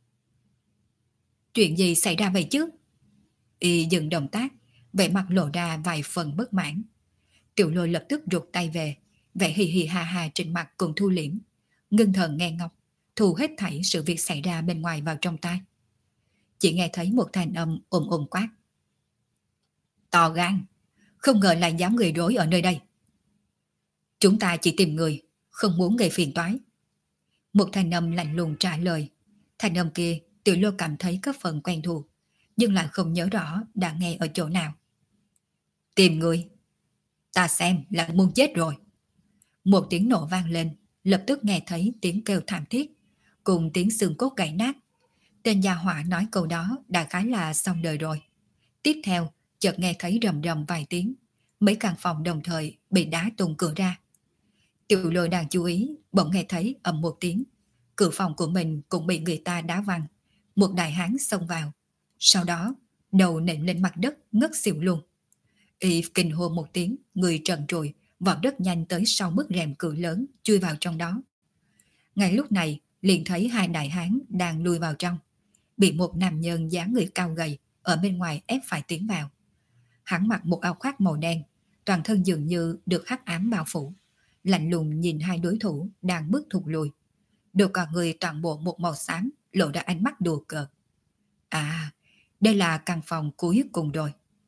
Chuyện gì xảy ra vậy chứ? Y dừng động tác, vẻ mặt lộ ra vài phần bất mãn. Tiểu Lôi lập tức rụt tay về, vẻ hì hì ha ha trên mặt cùng thu liễm, ngưng thần nghe ngóng, thu hết thảy sự việc xảy ra bên ngoài vào trong tai. Chỉ nghe thấy một thanh âm ồm ồm quát. To gan, không ngờ lại dám gây rối ở nơi đây. Chúng ta chỉ tìm người, không muốn gây phiền toái. Một thanh âm lạnh lùng trả lời. Thanh âm kia Tiểu Lô cảm thấy có phần quen thuộc, nhưng lại không nhớ rõ đã nghe ở chỗ nào. Tìm người, ta xem là muốn chết rồi. Một tiếng nổ vang lên, lập tức nghe thấy tiếng kêu thảm thiết, cùng tiếng xương cốt gãy nát. Tên gia hỏa nói câu đó đã khá là xong đời rồi. Tiếp theo, chợt nghe thấy rầm rầm vài tiếng, mấy căn phòng đồng thời bị đá tung cửa ra. Tiểu Lôi đang chú ý, bỗng nghe thấy ầm một tiếng, cửa phòng của mình cũng bị người ta đá văng. Một đại hán xông vào, sau đó đầu nện lên mặt đất ngất xỉu luôn. Y kinh hô một tiếng, người trần trụi, vọt rất nhanh tới sau bức rèm cửa lớn, chui vào trong đó. Ngay lúc này, liền thấy hai đại hán đang lui vào trong, bị một nam nhân dáng người cao gầy ở bên ngoài ép phải tiến vào. Hắn mặc một áo khoác màu đen, toàn thân dường như được hắc ám bao phủ, lạnh lùng nhìn hai đối thủ đang bước thụt lùi. Đầu cả người toàn bộ một màu xám, lộ ra ánh mắt đùa cợt. À, đây là căn phòng cuối cùng rồi.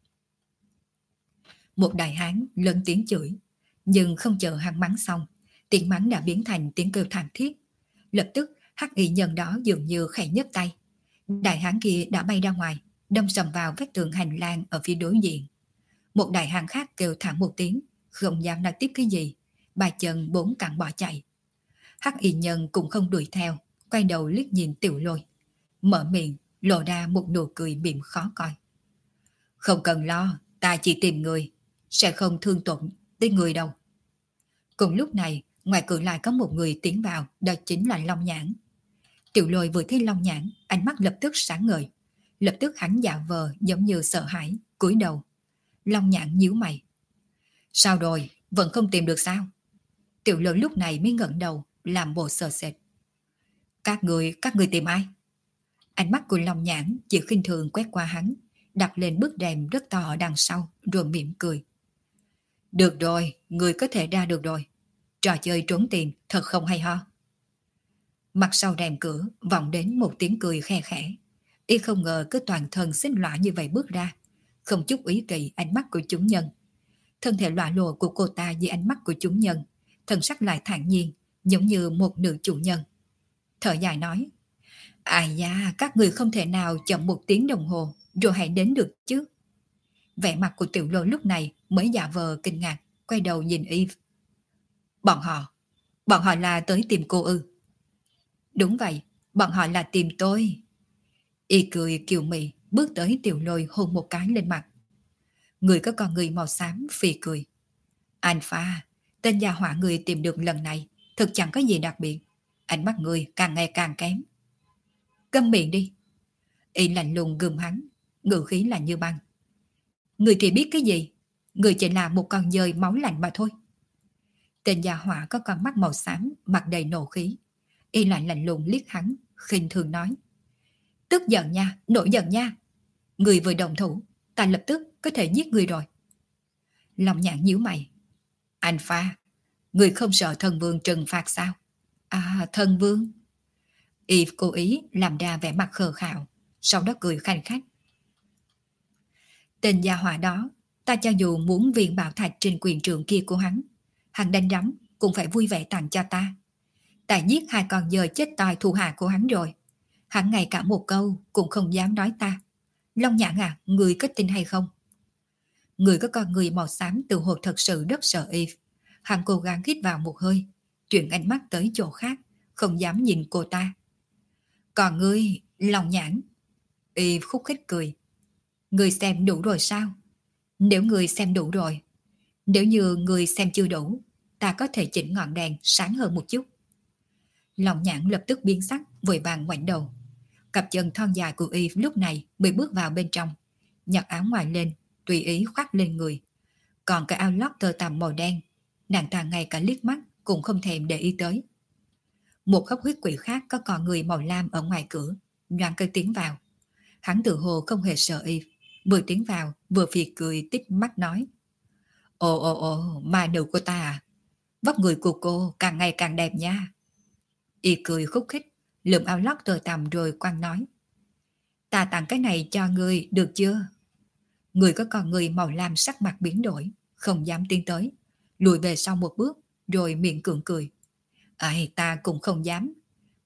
Một đại hán lớn tiếng chửi, nhưng không chờ hắn mắng xong, tiếng mắng đã biến thành tiếng kêu thảm thiết. Lập tức hắc y nhân đó dường như khẽ nhấc tay, đại hán kia đã bay ra ngoài, đâm sầm vào vách tường hành lang ở phía đối diện. Một đại hán khác kêu thảm một tiếng, không dám nói tiếp cái gì, ba chân bốn cẳng bỏ chạy. Hắc y nhân cũng không đuổi theo, quay đầu liếc nhìn Tiểu Lôi, mở miệng lộ ra một nụ cười mỉm khó coi. Không cần lo, ta chỉ tìm người, sẽ không thương tổn tới người đâu. Cùng lúc này, ngoài cửa lại có một người tiến vào, đó chính là Long Nhãn. Tiểu Lôi vừa thấy Long Nhãn, ánh mắt lập tức sáng ngời. Lập tức hắn giả vờ giống như sợ hãi, cúi đầu. Long Nhãn nhíu mày. Sao rồi, vẫn không tìm được sao? Tiểu Lôi lúc này mới ngẩng đầu, làm bộ sợ sệt. Các người tìm ai? Ánh mắt của Long Nhãn chỉ khinh thường quét qua hắn, đặt lên bức rèm rất to ở đằng sau, rồi mỉm cười. Được rồi, người có thể ra được rồi. Trò chơi trốn tìm thật không hay ho. Mặt sau rèm cửa vọng đến một tiếng cười khe khẽ. Y không ngờ cứ toàn thân xích lõa như vậy bước ra, không chút ý kỵ ánh mắt của chúng nhân. Thân thể lõa lồ của cô ta dưới ánh mắt của chúng nhân, thân sắc lại thản nhiên, giống như một nữ chủ nhân. Thở dài nói, ai da, các người không thể nào chậm một tiếng đồng hồ rồi hãy đến được chứ. Vẻ mặt của Tiểu Lôi lúc này mới giả vờ kinh ngạc, quay đầu nhìn Y. Bọn họ là tới tìm cô ư? Đúng vậy, bọn họ là tìm tôi. Y cười kiều mị, bước tới Tiểu Lôi hôn một cái lên mặt. Người có con người màu xám phì cười. Alpha, tên gia hỏa người tìm được lần này thực chẳng có gì đặc biệt. Ánh mắt người càng ngày càng kém. Câm miệng đi. Y lạnh lùng gườm hắn, ngữ khí lạnh như băng. Người thì biết cái gì? Người chỉ là một con dơi máu lạnh mà thôi. Tên gia hỏa có con mắt màu xám, mặt đầy nộ khí. Y lạnh lạnh lùng liếc hắn, khinh thường nói. Tức giận nha, nổi giận nha. Người vừa động thủ, ta lập tức có thể giết người rồi. Long Nhãn nhíu mày. Alpha, người không sợ thần vương trừng phạt sao? À, thần vương. Y cố ý làm ra vẻ mặt khờ khạo, sau đó cười khanh khách. Tên gia hỏa đó, ta cho dù muốn viên bảo thạch trên quyền trượng kia của hắn đánh rắm cũng phải vui vẻ tặng cho ta. Ta giết hai con dơi chết toi thủ hạ của hắn rồi. Hắn ngay cả một câu cũng không dám nói ta. Long Nhãn à, người có tin hay không? Người có con người màu xám tự hồ thật sự rất sợ Y. Hắn cố gắng hít vào một hơi, chuyển ánh mắt tới chỗ khác, không dám nhìn cô ta. Còn ngươi, Long Nhãn. Y khúc khích cười. Ngươi xem đủ rồi sao? Nếu ngươi xem đủ rồi, nếu như ngươi xem chưa đủ, ta có thể chỉnh ngọn đèn sáng hơn một chút. Long Nhãn lập tức biến sắc, vội vàng ngoảnh đầu. Cặp chân thon dài của Y lúc này mới bước vào bên trong, nhặt áo ngoài lên, tùy ý khoác lên người. Còn cái áo lót tơ tằm màu đen, nàng ta ngay cả liếc mắt cũng không thèm để ý tới. Một hấp huyết quỷ khác có con người màu lam ở ngoài cửa, nhoáng cái tiến vào. Hắn tự hồ không hề sợ Y, vừa tiến vào vừa phì cười tít mắt nói. Ồ, ma nữ của ta à? Vóc người của cô càng ngày càng đẹp nha. Y cười khúc khích, lượm áo lót tơ tằm rồi quăng nói. Ta tặng cái này cho ngươi được chưa? Người có con người màu lam sắc mặt biến đổi, không dám tiến tới, lùi về sau một bước, rồi miệng cưỡng cười. Ai, ta cũng không dám.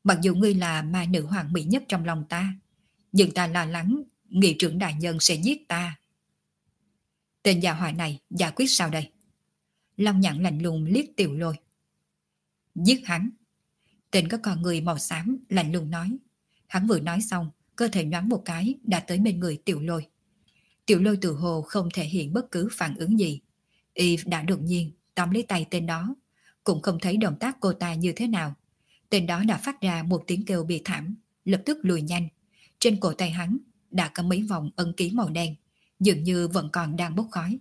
Mặc dù ngươi là ma nữ hoàng mỹ nhất trong lòng ta, nhưng ta lo lắng nghị trưởng đại nhân sẽ giết ta. Tên già họa này giải quyết sao đây? Long Nhạn lạnh lùng liếc Tiểu Lôi. Giết hắn. Tên có con người màu xám lạnh lùng nói. Hắn vừa nói xong, cơ thể nhoáng một cái đã tới bên người Tiểu Lôi. Tiểu Lôi tự hồ không thể hiện bất cứ phản ứng gì. Y đã đột nhiên tóm lấy tay tên đó, cũng không thấy động tác cô ta như thế nào. Tên đó đã phát ra một tiếng kêu bi thảm, lập tức lùi nhanh. Trên cổ tay hắn đã có mấy vòng ấn ký màu đen, dường như vẫn còn đang bốc khói.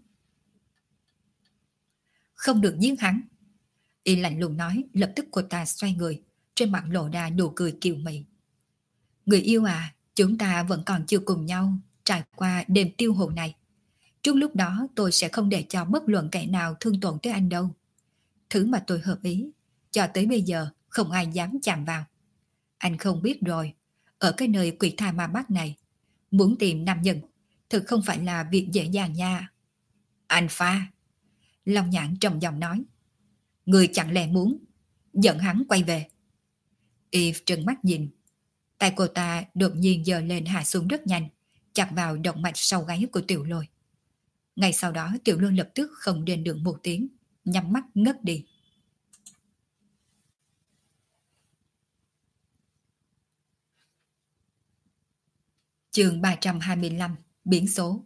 Không được giết hắn. Y lạnh lùng nói, lập tức cô ta xoay người, trên mặt lộ ra nụ cười kiều mị. Người yêu à, chúng ta vẫn còn chưa cùng nhau trải qua đêm tiêu hồn này. Trước lúc đó tôi sẽ không để cho bất luận kẻ nào thương tổn tới anh đâu. Thứ mà tôi hợp ý, cho tới bây giờ không ai dám chạm vào. Anh không biết rồi, ở cái nơi quỷ tha ma bắt này, muốn tìm nam nhân thực không phải là việc dễ dàng nha. Anh pha. Long Nhãn trầm giọng nói. Người chẳng lẽ muốn dẫn hắn quay về? Eve trừng mắt nhìn. Tay cô ta đột nhiên giơ lên hạ xuống rất nhanh, chặt vào động mạch sau gáy của Tiểu Lôi. Ngay sau đó Tiểu Lôi lập tức không đền được một tiếng, nhắm mắt ngất đi. Chương 325, biển số.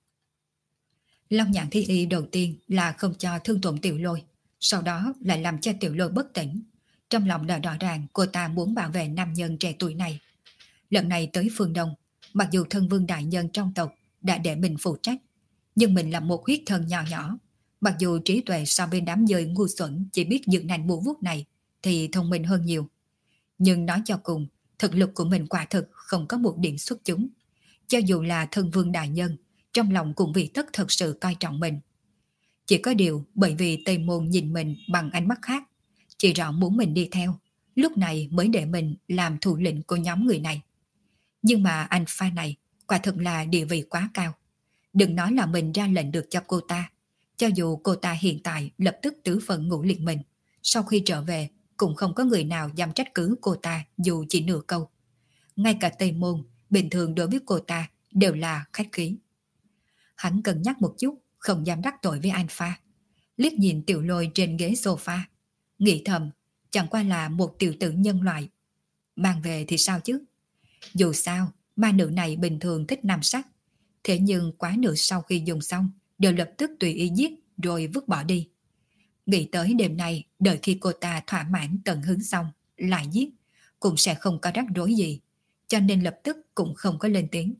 Long Nhạn thi y đầu tiên là không cho thương tổn Tiểu Lôi, sau đó lại làm cho Tiểu Lôi bất tỉnh. Trong lòng đã rõ ràng cô ta muốn bảo vệ nam nhân trẻ tuổi này. Lần này tới phương Đông, mặc dù thân vương đại nhân trong tộc đã để mình phụ trách, nhưng mình là một huyết thần nhỏ nhỏ. Mặc dù trí tuệ so với đám dơi ngu xuẩn chỉ biết dựng nành bù vuốt này thì thông minh hơn nhiều. Nhưng nói cho cùng, thực lực của mình quả thực không có một điểm xuất chúng. Cho dù là thân vương đại nhân, trong lòng cũng vì tất thật sự coi trọng mình. Chỉ có điều bởi vì Tây Môn nhìn mình bằng ánh mắt khác, chỉ rõ muốn mình đi theo, lúc này mới để mình làm thủ lĩnh của nhóm người này. Nhưng mà anh pha này quả thực là địa vị quá cao. Đừng nói là mình ra lệnh được cho cô ta, cho dù cô ta hiện tại lập tức tứ phần ngủ liệt mình, sau khi trở về cũng không có người nào dám trách cứ cô ta dù chỉ nửa câu. Ngay cả Tây Môn bình thường đối với cô ta đều là khách khí. Hắn cân nhắc một chút, không dám đắc tội với anh pha. Liếc nhìn Tiểu Lôi trên ghế sofa, nghĩ thầm chẳng qua là một tiểu tử nhân loại. Mang về thì sao chứ? Dù sao, ma nữ này bình thường thích nam sắc, thế nhưng quá nữ sau khi dùng xong đều lập tức tùy ý giết rồi vứt bỏ đi. Nghĩ tới đêm nay, đợi khi cô ta thỏa mãn tận hứng xong lại giết, cũng sẽ không có rắc rối gì, cho nên lập tức cũng không có lên tiếng.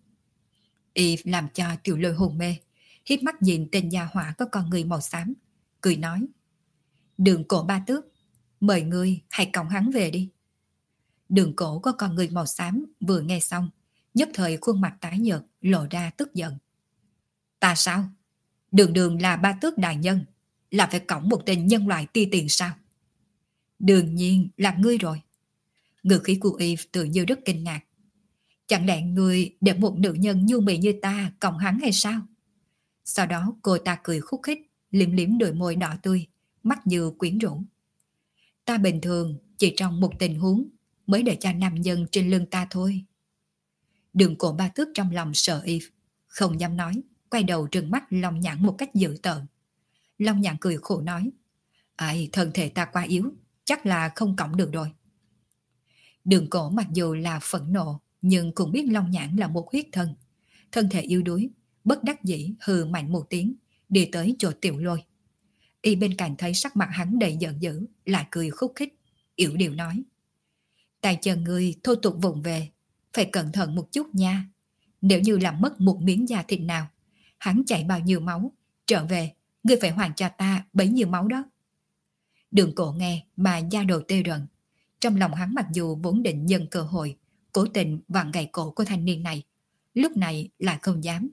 Y làm cho Tiểu Lôi hồn mê, hiếp mắt nhìn tên gia hỏa có con người màu xám, cười nói: Đường Cổ Ba Tước, mời ngươi hãy cõng hắn về đi. Đường Cổ có con người màu xám vừa nghe xong, nhất thời khuôn mặt tái nhợt, lộ ra tức giận. Ta sao? Đường Đường là Ba Tước đại nhân, là phải cõng một tên nhân loại ti tiện sao? Đương nhiên là ngươi rồi. Ngữ khí của Y tự như rất kinh ngạc. Chẳng lẽ ngươi để một nữ nhân nhu mì như ta cõng hắn hay sao? Sau đó cô ta cười khúc khích, liếm liếm đôi môi đỏ tươi, mắt như quyến rũ. Ta bình thường chỉ trong một tình huống mới để cho nam nhân trên lưng ta thôi. Đường Cổ Ba Tước trong lòng sợ Y, không dám nói, quay đầu trừng mắt Long Nhãn một cách dữ tợn. Long Nhãn cười khổ nói: Ai, thân thể ta quá yếu, chắc là không cõng được rồi. Đường Cổ mặc dù là phẫn nộ, nhưng cũng biết Long Nhãn là một huyết thần. Thân thể yếu đuối, bất đắc dĩ hừ mạnh một tiếng, đi tới chỗ Tiểu Lôi. Y bên cạnh thấy sắc mặt hắn đầy giận dữ, lại cười khúc khích, yểu điệu nói: Tay chân ngươi thô tục vụng về, phải cẩn thận một chút nha. Nếu như làm mất một miếng da thịt nào, hắn chảy bao nhiêu máu, trở về, ngươi phải hoàn cho ta bấy nhiêu máu đó. Đường Cổ nghe mà da đầu tê rần. Trong lòng hắn mặc dù vốn định nhân cơ hội, cố tình vặn gãy cổ của thanh niên này, lúc này lại không dám.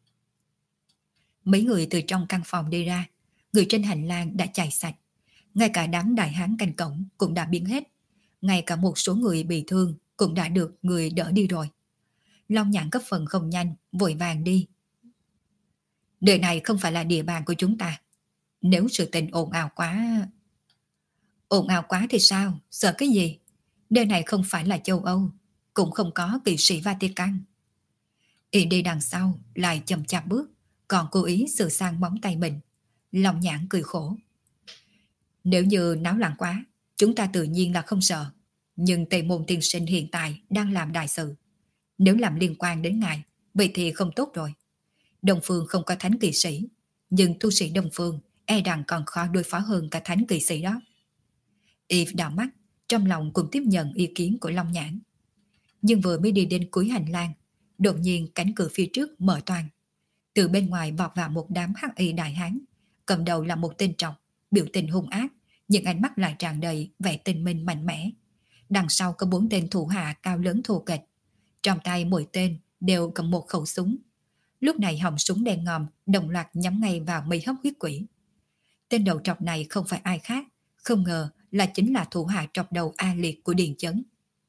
Mấy người từ trong căn phòng đi ra, người trên hành lang đã chạy sạch. Ngay cả đám đại hán canh cổng cũng đã biến hết. Ngay cả một số người bị thương cũng đã được người đỡ đi rồi. Long Nhãn cấp phần không nhanh, vội vàng đi. Nơi này không phải là địa bàn của chúng ta. Nếu sự tình ồn ào quá... Ồn ào quá thì sao? Sợ cái gì? Nơi này không phải là châu Âu, cũng không có kỵ sĩ Vatican. Y đi đằng sau lại chậm chạp bước, còn cố ý sửa sang móng tay mình. Lòng Nhãn cười khổ. Nếu như náo loạn quá, chúng ta tự nhiên là không sợ. Nhưng Tây Môn tiên sinh hiện tại đang làm đại sự. Nếu làm liên quan đến ngài, vậy thì không tốt rồi. Đông Phương không có thánh kỵ sĩ, nhưng tu sĩ Đông Phương e rằng còn khó đối phó hơn cả thánh kỵ sĩ đó. Y đảo mắt, trong lòng cũng tiếp nhận ý kiến của Long Nhãn. Nhưng vừa mới đi đến cuối hành lang, đột nhiên cánh cửa phía trước mở toang. Từ bên ngoài vọt vào một đám hắc y đại hán, cầm đầu là một tên trọc, biểu tình hung ác, nhưng ánh mắt lại tràn đầy vẻ tinh minh mạnh mẽ. Đằng sau có 4 tên thủ hạ cao lớn thô kệch, trong tay mỗi tên đều cầm một khẩu súng. Lúc này họng súng đen ngòm đồng loạt nhắm ngay vào mi hấp huyết quỷ. Tên đầu trọc này không phải ai khác, không ngờ là chính là thủ hạ trọc đầu A Liệt của Điền Chấn.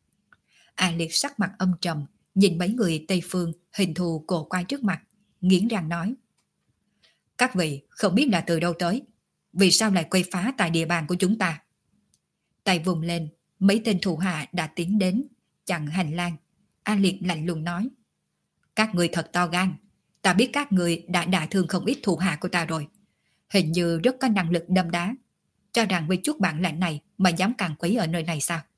A Liệt sắc mặt âm trầm, nhìn mấy người Tây Phương hình thù cổ quái trước mặt, nghiến răng nói: Các vị không biết là từ đâu tới, vì sao lại quay phá tại địa bàn của chúng ta? Tay vùng lên, mấy tên thủ hạ đã tiến đến, chặn hành lang. A Liệt lạnh lùng nói: Các người thật to gan, ta biết các người đã đả thương không ít thủ hạ của ta rồi. Hình như rất có năng lực đâm đá, cho rằng với chút bản lãnh này mà dám càng quấy ở nơi này sao?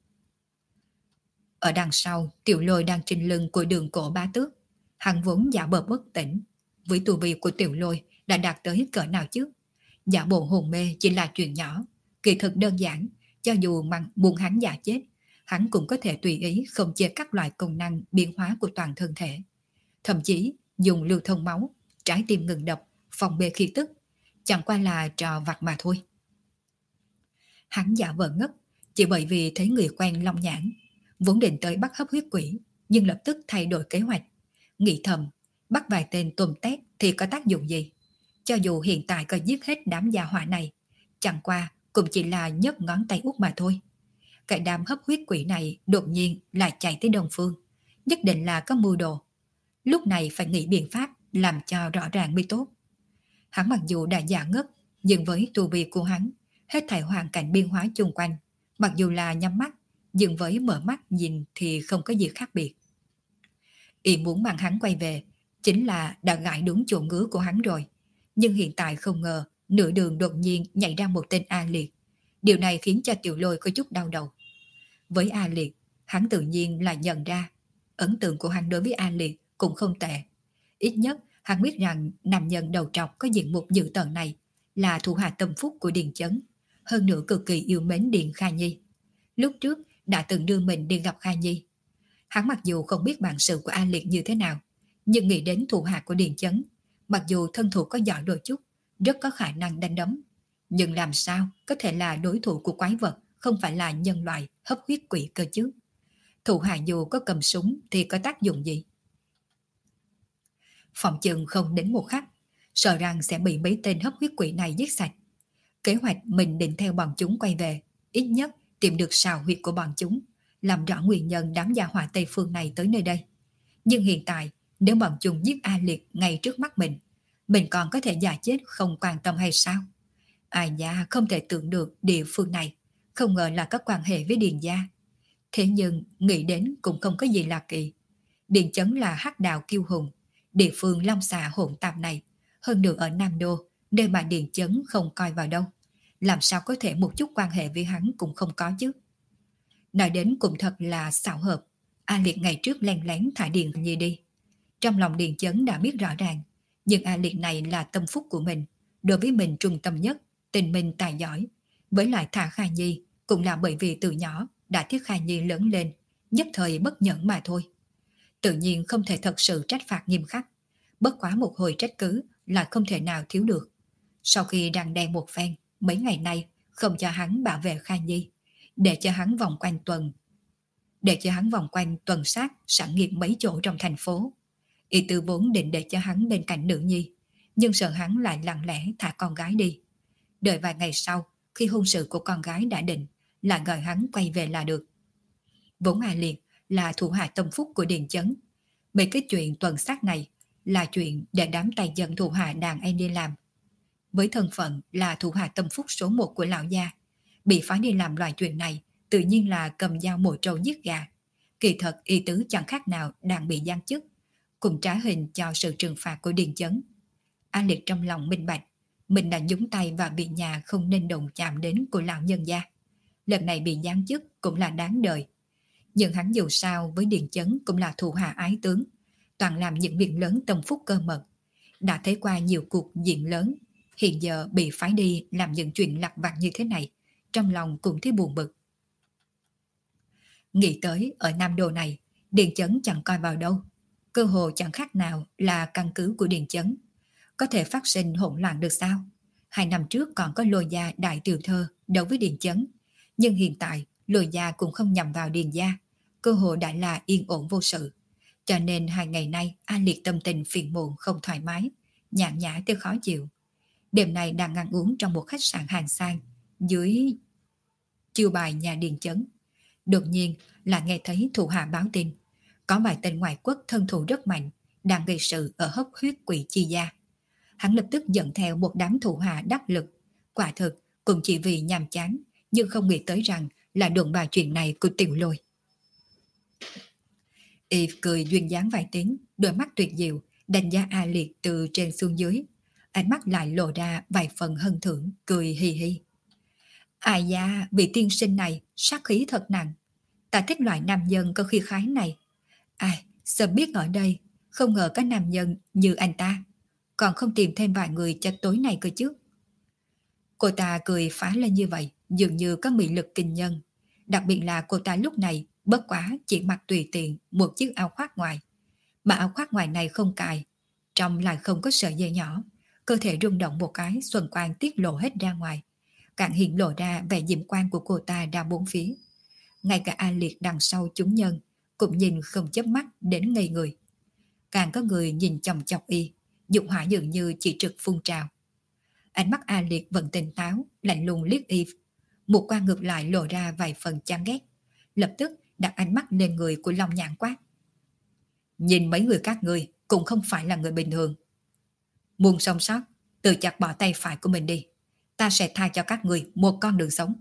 Ở đằng sau, Tiểu Lôi đang trên lưng của Đường Cổ Bá Tước. Hắn vốn giả vờ bất tỉnh. Với tu vi của Tiểu Lôi đã đạt tới cỡ nào chứ? Giả bộ hồn mê chỉ là chuyện nhỏ, kỳ thực đơn giản. Cho dù buông hắn giả chết, hắn cũng có thể tùy ý không chế các loại công năng biến hóa của toàn thân thể. Thậm chí dùng lưu thông máu, trái tim ngừng đập, phòng bê khí tức. Chẳng qua là trò vặt mà thôi. Hắn giả vờ ngất, chỉ bởi vì thấy người quen Long Nhãn, vốn định tới bắt hấp huyết quỷ, nhưng lập tức thay đổi kế hoạch. Nghĩ thầm, bắt vài tên tôm tét thì có tác dụng gì? Cho dù hiện tại có giết hết đám gia hỏa này, chẳng qua cũng chỉ là nhấc ngón tay út mà thôi. Cái đám hấp huyết quỷ này đột nhiên lại chạy tới Đông Phương, nhất định là có mưu đồ. Lúc này phải nghĩ biện pháp làm cho rõ ràng mới tốt. Hắn mặc dù đã giả ngất, nhưng với tu vi của hắn, hết thảy hoàn cảnh biên hóa chung quanh, mặc dù là nhắm mắt, nhưng với mở mắt nhìn thì không có gì khác biệt. Y muốn mang hắn quay về, chính là đã gãi đúng chỗ ngứa của hắn rồi. Nhưng hiện tại không ngờ, nửa đường đột nhiên nhảy ra một tên A Liệt. Điều này khiến cho Tiểu Lôi có chút đau đầu. Với A Liệt, hắn tự nhiên là nhận ra, ấn tượng của hắn đối với A Liệt cũng không tệ. Ít nhất, hắn biết rằng nam nhân đầu trọc có diện mục dữ tợn này là thủ hạ tâm phúc của Điền Chấn, hơn nữa cực kỳ yêu mến Điền Kha Nhi. Lúc trước đã từng đưa mình đi gặp Kha Nhi. Hắn mặc dù không biết bản sự của A Liệt như thế nào, nhưng nghĩ đến thủ hạ của Điền Chấn, mặc dù thân thủ có giỏi đôi chút, rất có khả năng đánh đấm. Nhưng làm sao có thể là đối thủ của quái vật, không phải là nhân loại hấp huyết quỷ cơ chứ? Thủ hạ dù có cầm súng thì có tác dụng gì? Phòng chừng không đến một khắc, sợ rằng sẽ bị mấy tên hấp huyết quỷ này giết sạch. Kế hoạch mình định theo bọn chúng quay về, ít nhất tìm được sào huyệt của bọn chúng, làm rõ nguyên nhân đám gia hỏa Tây Phương này tới nơi đây. Nhưng hiện tại, nếu bọn chúng giết A Liệt ngay trước mắt mình còn có thể giả chết không quan tâm hay sao? Ai nha, không thể tưởng được địa phương này, không ngờ là có quan hệ với Điền gia. Thế nhưng, nghĩ đến cũng không có gì là kỳ. Điền Chấn là hắc đạo kiêu hùng, địa phương long xà hỗn tạp này, hơn nữa ở Nam Đô, nơi mà Điền Chấn không coi vào đâu. Làm sao có thể một chút quan hệ với hắn cũng không có chứ? Nói đến cũng thật là xảo hợp, A Liệt ngày trước len lén thả Điền Nhi đi. Trong lòng Điền Chấn đã biết rõ ràng, nhưng A Liệt này là tâm phúc của mình, đối với mình trung tâm nhất, tình mình tài giỏi. Với lại thả Kha Nhi, cũng là bởi vì từ nhỏ đã thiết Kha Nhi lớn lên, nhất thời bất nhẫn mà thôi. Tự nhiên không thể thật sự trách phạt nghiêm khắc, bất quá một hồi trách cứ là không thể nào thiếu được. Sau khi răng đe một phen, mấy ngày nay không cho hắn bảo vệ Kha Nhi, để cho hắn vòng quanh tuần sát sản nghiệp mấy chỗ trong thành phố. Y tư vốn định để cho hắn bên cạnh nữ nhi, nhưng sợ hắn lại lặng lẽ thả con gái đi. Đợi vài ngày sau, khi hôn sự của con gái đã định, lại gọi hắn quay về là được. Vốn A Liệt là thủ hạ tâm phúc của Điền Chấn. Mấy cái chuyện tuần sát này là chuyện để đám tay dân thủ hạ đàn em đi làm. Với thân phận là thủ hạ tâm phúc số 1 của lão gia, bị phái đi làm loại chuyện này tự nhiên là cầm dao mổ trâu giết gà. Kỳ thật ý tứ chẳng khác nào đang bị giáng chức, cùng trả hình cho sự trừng phạt của Điền Chấn. A Liệt trong lòng minh bạch, mình đã nhúng tay vào bị nhà không nên đụng chạm đến của lão nhân gia. Lần này bị giáng chức cũng là đáng đời. Nhưng hắn dù sao với Điền Chấn cũng là thủ hạ ái tướng, toàn làm những việc lớn tâm phúc cơ mật. Đã thấy qua nhiều cuộc diện lớn, hiện giờ bị phái đi làm những chuyện lặt vặt như thế này, trong lòng cũng thấy buồn bực. Nghĩ tới ở Nam Đô này, Điền Chấn chẳng coi vào đâu. Cơ hồ chẳng khác nào là căn cứ của Điền Chấn. Có thể phát sinh hỗn loạn được sao? 2 năm trước còn có Lôi Gia đại tiểu thơ đấu với Điền Chấn. Nhưng hiện tại Lôi Gia cũng không nhằm vào Điền Gia. Cơ hồ đã là yên ổn vô sự. Cho nên 2 ngày nay A Liệt tâm tình phiền muộn không thoải mái, nhàn nhã tới khó chịu. Đêm nay đang ăn uống trong một khách sạn hàng sang dưới chiêu bài nhà Điền Chấn. Đột nhiên là nghe thấy thủ hạ báo tin, có vài tên ngoại quốc thân thủ rất mạnh, đang gây sự ở hốc huyết quỷ chi gia. Hắn lập tức dẫn theo một đám thủ hạ đắc lực. Quả thực cũng chỉ vì nhàm chán, nhưng không nghĩ tới rằng là đụng vào chuyện này của Tiểu Lôi. Eve cười duyên dáng vài tiếng, đôi mắt tuyệt diệu, đánh giá A Liệt từ trên xuống dưới. Ánh mắt lại lộ ra vài phần hân thưởng, cười hi hi. Ai da, vị tiên sinh này sát khí thật nặng. Ta thích loại nam nhân có khí khái này. Ai, sợ biết ở đây, không ngờ có nam nhân như anh ta. Còn không tìm thêm vài người cho tối nay cơ chứ. Cô ta cười phá lên như vậy, dường như có mị lực kinh nhân. Đặc biệt là cô ta lúc này bất quá chỉ mặc tùy tiện một chiếc áo khoác ngoài. Mà áo khoác ngoài này không cài, trong lại không có sợi dây nhỏ. Cơ thể rung động một cái, xuân quang tiết lộ hết ra ngoài. Càng hiện lộ ra vẻ diễm quang của cô ta ra bốn phía. Ngay cả A Liệt đằng sau chúng nhân cũng nhìn không chớp mắt đến ngây người. Càng có người nhìn chòng chọc y, dục hỏa dường như chỉ trực phun trào. Ánh mắt A Liệt vẫn tỉnh táo, lạnh lùng liếc y. Một quan ngược lại lộ ra vài phần chán ghét. Lập tức đặt ánh mắt lên người của Long Nhãn quát. Nhìn mấy người các ngươi cũng không phải là người bình thường. Muốn sống sót, tự chặt bỏ tay phải của mình đi. Ta sẽ tha cho các người một con đường sống.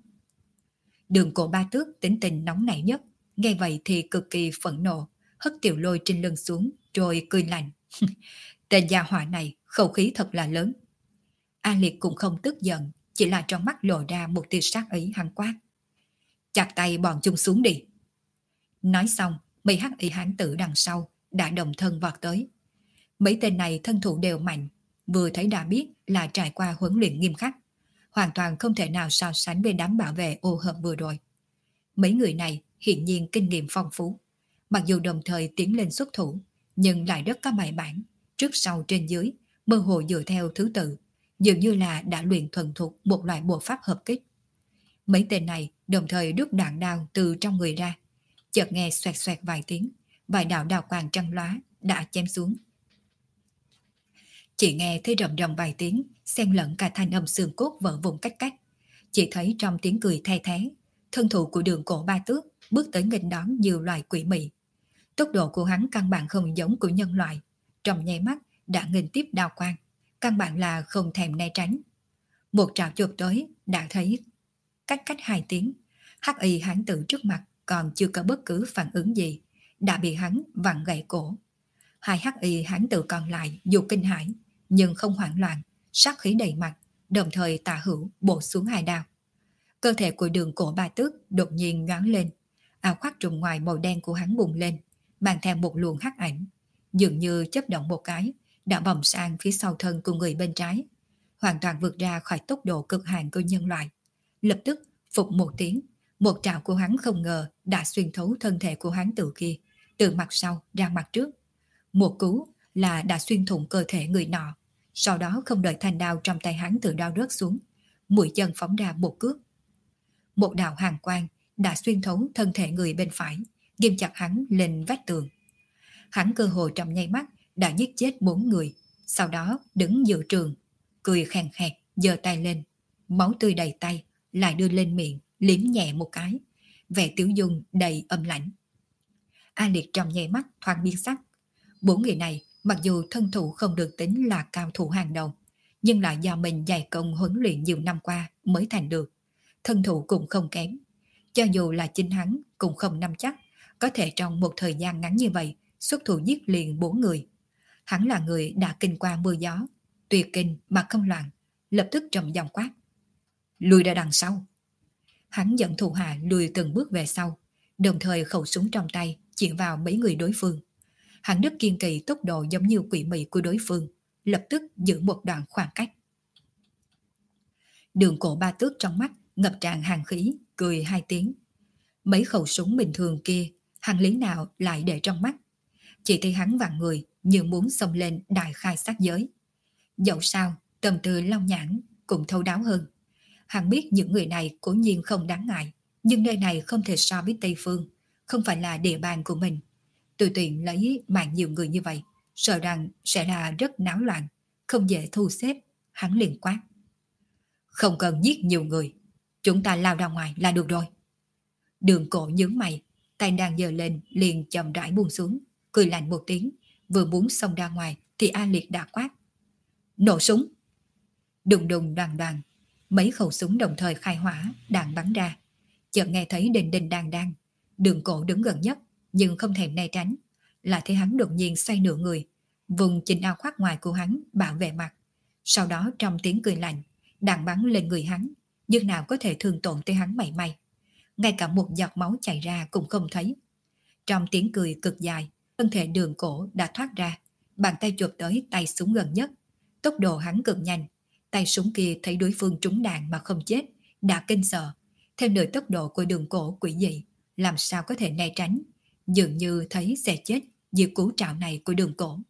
Đường Cổ Ba Tước tính tình nóng nảy nhất, nghe vậy thì cực kỳ phẫn nộ, hất Tiểu Lôi trên lưng xuống, rồi cười lạnh. Tên gia hỏa này khẩu khí thật là lớn. A Liệt cũng không tức giận, chỉ là trong mắt lộ ra một tia sát ý hắn quát. Chặt tay bọn chúng xuống đi. Nói xong, mấy hắc y hán tử đằng sau đã đồng thân vọt tới. Mấy tên này thân thủ đều mạnh, vừa thấy đã biết là trải qua huấn luyện nghiêm khắc, hoàn toàn không thể nào so sánh với đám bảo vệ ô hợp vừa rồi. Mấy người này hiển nhiên kinh nghiệm phong phú, mặc dù đồng thời tiến lên xuất thủ, nhưng lại rất có bài bản, trước sau trên dưới, mơ hồ dựa theo thứ tự, dường như là đã luyện thuần thục một loại bộ pháp hợp kích. Mấy tên này đồng thời rút đạn đao từ trong người ra, chợt nghe xoẹt xoẹt vài tiếng, vài đạo đao quang trăng lóa đã chém xuống. Chỉ nghe thấy rầm rầm vài tiếng, xen lẫn cả thanh âm xương cốt vỡ vụn cách cách. Chỉ thấy trong tiếng cười the thé, thân thủ của Đường Cổ Ba Tước bước tới nghênh đón như loài quỷ mị. Tốc độ của hắn căn bản không giống của nhân loại, trong nháy mắt đã nghênh tiếp đao quang, căn bản là không thèm né tránh. Một trảo chụp tới đã thấy cách cách 2 tiếng, hắc y hán tử trước mặt còn chưa có bất cứ phản ứng gì, đã bị hắn vặn gãy cổ. 2 hắc y hán tử còn lại dù kinh hãi nhưng không hoảng loạn, sát khí đầy mặt, đồng thời tả hữu bổ xuống 2 đao. Cơ thể của Đường Cổ Ba Tước đột nhiên nhoáng lên, áo khoác trùng ngoài màu đen của hắn bùng lên, mang theo một luồng hắc ảnh, dường như chớp động một cái, đã bồng sang phía sau thân của người bên trái, hoàn toàn vượt ra khỏi tốc độ cực hạn của nhân loại. Lập tức phục một tiếng, một trảo của hắn không ngờ đã xuyên thấu thân thể của hắn tử kia, từ mặt sau ra mặt trước. Một cú là đã xuyên thủng cơ thể người nọ, sau đó không đợi thanh đao trong tay hắn từ đao rớt xuống, mũi chân phóng ra một cước. Một đạo hàn quang đã xuyên thấu thân thể người bên phải, ghim chặt hắn lên vách tường. Hắn cơ hội trong nháy mắt đã giết chết 4 người, sau đó đứng giữa trường, cười khàn khẹt, giơ tay lên, máu tươi đầy tay, lại đưa lên miệng, liếm nhẹ một cái, vẻ tiểu dung đầy âm lãnh. A Liệt trong nháy mắt thoáng biến sắc. 4 người này mặc dù thân thủ không được tính là cao thủ hàng đầu, nhưng là do mình dày công huấn luyện nhiều năm qua mới thành được, thân thủ cũng không kém. Cho dù là chính hắn cũng không nắm chắc có thể trong một thời gian ngắn như vậy xuất thủ giết liền 4 người. Hắn là người đã kinh qua mưa gió, tuyệt kinh mà không loạn, lập tức trầm giọng quát: lùi ra đằng sau. Hắn dẫn thủ hạ lùi từng bước về sau, đồng thời khẩu súng trong tay chỉ vào mấy người đối phương. Hắn rất kiên kỳ tốc độ giống như quỷ mị của đối phương, lập tức giữ một đoạn khoảng cách. Đường Cổ Ba Tước trong mắt ngập tràn hàn khí, cười 2 tiếng. Mấy khẩu súng bình thường kia, hắn lý nào lại để trong mắt. Chỉ thấy hắn vặn người như muốn xông lên đại khai sát giới. Dẫu sao, tâm tư Long Nhãn cũng thấu đáo hơn. Hắn biết những người này cố nhiên không đáng ngại, nhưng nơi này không thể so với Tây Phương, không phải là địa bàn của mình. Tùy tiện lấy mạng nhiều người như vậy, sợ rằng sẽ là rất náo loạn, không dễ thu xếp. Hắn liền quát: không cần giết nhiều người, chúng ta lao ra ngoài là được rồi. Đường Cổ nhướng mày, tay đang giơ lên liền chậm rãi buông xuống, cười lạnh 1 tiếng, vừa muốn xông ra ngoài thì A Liệt đã quát: nổ súng. Đùng đùng đoàn đoàn, mấy khẩu súng đồng thời khai hỏa, đạn bắn ra. Chợt nghe thấy đình đình đàn đan. Đường Cổ đứng gần nhất nhưng không thèm né tránh, lại thấy hắn đột nhiên xoay nửa người, vùng chỉnh áo khoác ngoài của hắn bảo vệ mặt. Sau đó trong tiếng cười lạnh, đạn bắn lên người hắn, nhưng nào có thể thương tổn tới hắn mảy may. Ngay cả một giọt máu chảy ra cũng không thấy. Trong tiếng cười cực dài, thân thể Đường Cổ đã thoát ra, bàn tay chụp tới tay súng gần nhất. Tốc độ hắn cực nhanh, tay súng kia thấy đối phương trúng đạn mà không chết, đã kinh sợ. Theo nửa tốc độ của Đường Cổ quỷ dị, làm sao có thể né tránh, dường như thấy sẽ chết dưới cú trảo này của Đường Cổ.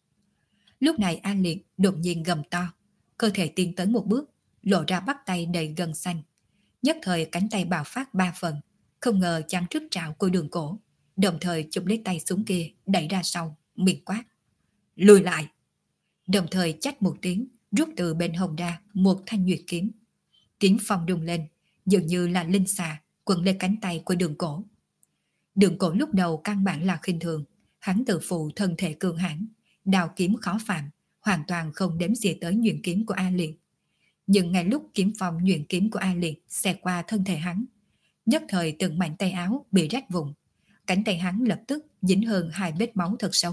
Lúc này An Liệt đột nhiên gầm to, cơ thể tiến tới một bước, lộ ra bắp tay đầy gân xanh. Nhất thời cánh tay bạo phát 3 phần, không ngờ chắn trước trảo của Đường Cổ, đồng thời chụp lấy tay súng kia đẩy ra sau, miệng quát: lùi lại. Đồng thời chách 1 tiếng, rút từ bên hông ra một thanh nguyệt kiếm. Kiếm phong rung lên, dường như là linh xà quấn lên cánh tay của Đường Cổ. Đường Cổ lúc đầu căn bản là khinh thường, hắn tự phụ thân thể cường hãn, đào kiếm khó phạm, hoàn toàn không đếm xỉa tới nhuyễn kiếm của A Liệt. Nhưng ngay lúc kiếm phong nhuyễn kiếm của A Liệt xẹt qua thân thể hắn, nhất thời từng mảnh tay áo bị rách vụn, cánh tay hắn lập tức dính hơn 2 vết máu thật sâu.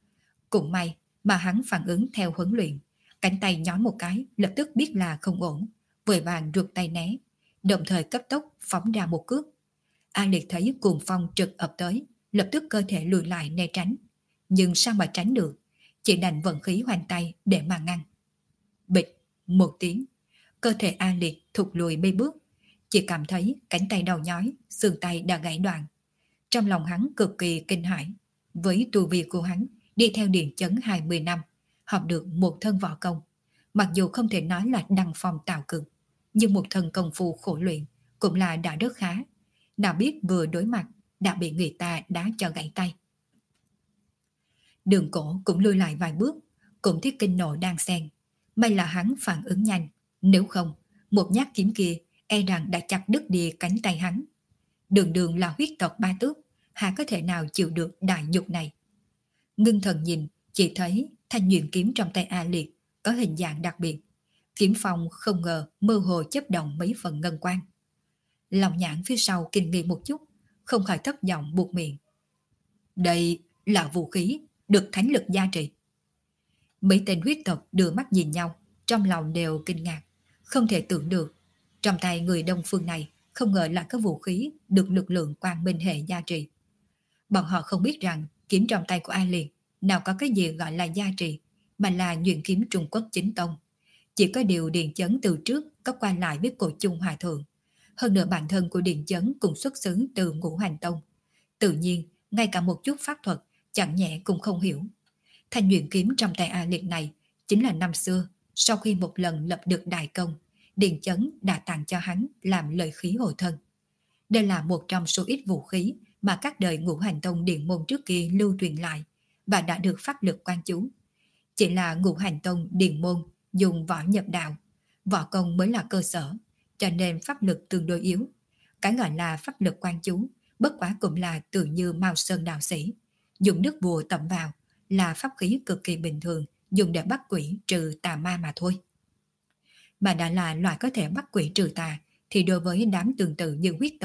Cũng may mà hắn phản ứng theo huấn luyện, cánh tay nhói một cái lập tức biết là không ổn, vội vàng rụt tay né, đồng thời cấp tốc phóng ra một cước. A Liệt thấy cuồng phong trực ập tới, lập tức cơ thể lùi lại né tránh, nhưng sao mà tránh được, chỉ đành vận khí hoành tay để mà ngăn. Bịch 1 tiếng, cơ thể A Liệt thụt lùi mấy bước, chỉ cảm thấy cánh tay đau nhói, xương tay đã gãy đoạn. Trong lòng hắn cực kỳ kinh hãi, với tu vi của hắn đi theo Điện Chấn 20 năm, học được một thân võ công, mặc dù không thể nói là đăng phong tạo cực, nhưng một thân công phu khổ luyện cũng là đã rất khá. Nào biết vừa đối mặt đã bị người ta đá cho gãy tay. Đường Cổ cũng lùi lại vài bước, cũng thấy kinh nộ đang xen. May là hắn phản ứng nhanh, nếu không, một nhát kiếm kia e rằng đã chặt đứt đi cánh tay hắn. Đường Đường là huyết tộc Ba Tước, hà có thể nào chịu được đại nhục này. Ngưng thần nhìn, chỉ thấy thanh nhuyễn kiếm trong tay A Liệt có hình dạng đặc biệt. Kiếm phong không ngờ mơ hồ chớp động mấy phần ngân quang. Lòng Nhãn phía sau kinh nghi một chút, không khỏi thất vọng buột miệng: đây là vũ khí được thánh lực gia trì. Mấy tên huyết tộc đưa mắt nhìn nhau, trong lòng đều kinh ngạc, không thể tưởng được trong tay người Đông Phương này không ngờ là có vũ khí được lực lượng quang minh hệ gia trì. Bọn họ không biết rằng kiếm trong tay của A Liệt nào có cái gì gọi là gia trì, mà là nhuyễn kiếm Trung Quốc chính tông. Chỉ có điều Điện Chấn từ trước có qua lại với Cổ Chung Hòa Thượng. Hơn nữa bản thân của Điện Chấn cũng xuất xứ từ Ngũ Hành Tông. Tự nhiên, ngay cả một chút pháp thuật chẳng nhẹ cũng không hiểu. Thanh nhuyễn kiếm trong tay A Liệt này chính là năm xưa, sau khi một lần lập được đại công, Điện Chấn đã tặng cho hắn làm lợi khí hộ thân. Đây là một trong số ít vũ khí mà các đời Ngũ Hành Tông Điện Môn trước kia lưu truyền lại và đã được pháp lực quan chú. Chỉ là Ngũ Hành Tông Điện Môn dùng võ nhập đạo, võ công mới là cơ sở, cho nên pháp lực tương đối yếu. Cái gọi là pháp lực quan chú bất quá cũng là tự như Mao Sơn đạo sĩ, dùng nước bùa tẩm vào, là pháp khí cực kỳ bình thường, dùng để bắt quỷ trừ tà ma mà thôi. Mà đã là loại có thể bắt quỷ trừ tà, thì đối với đám tương tự như huyết tộc,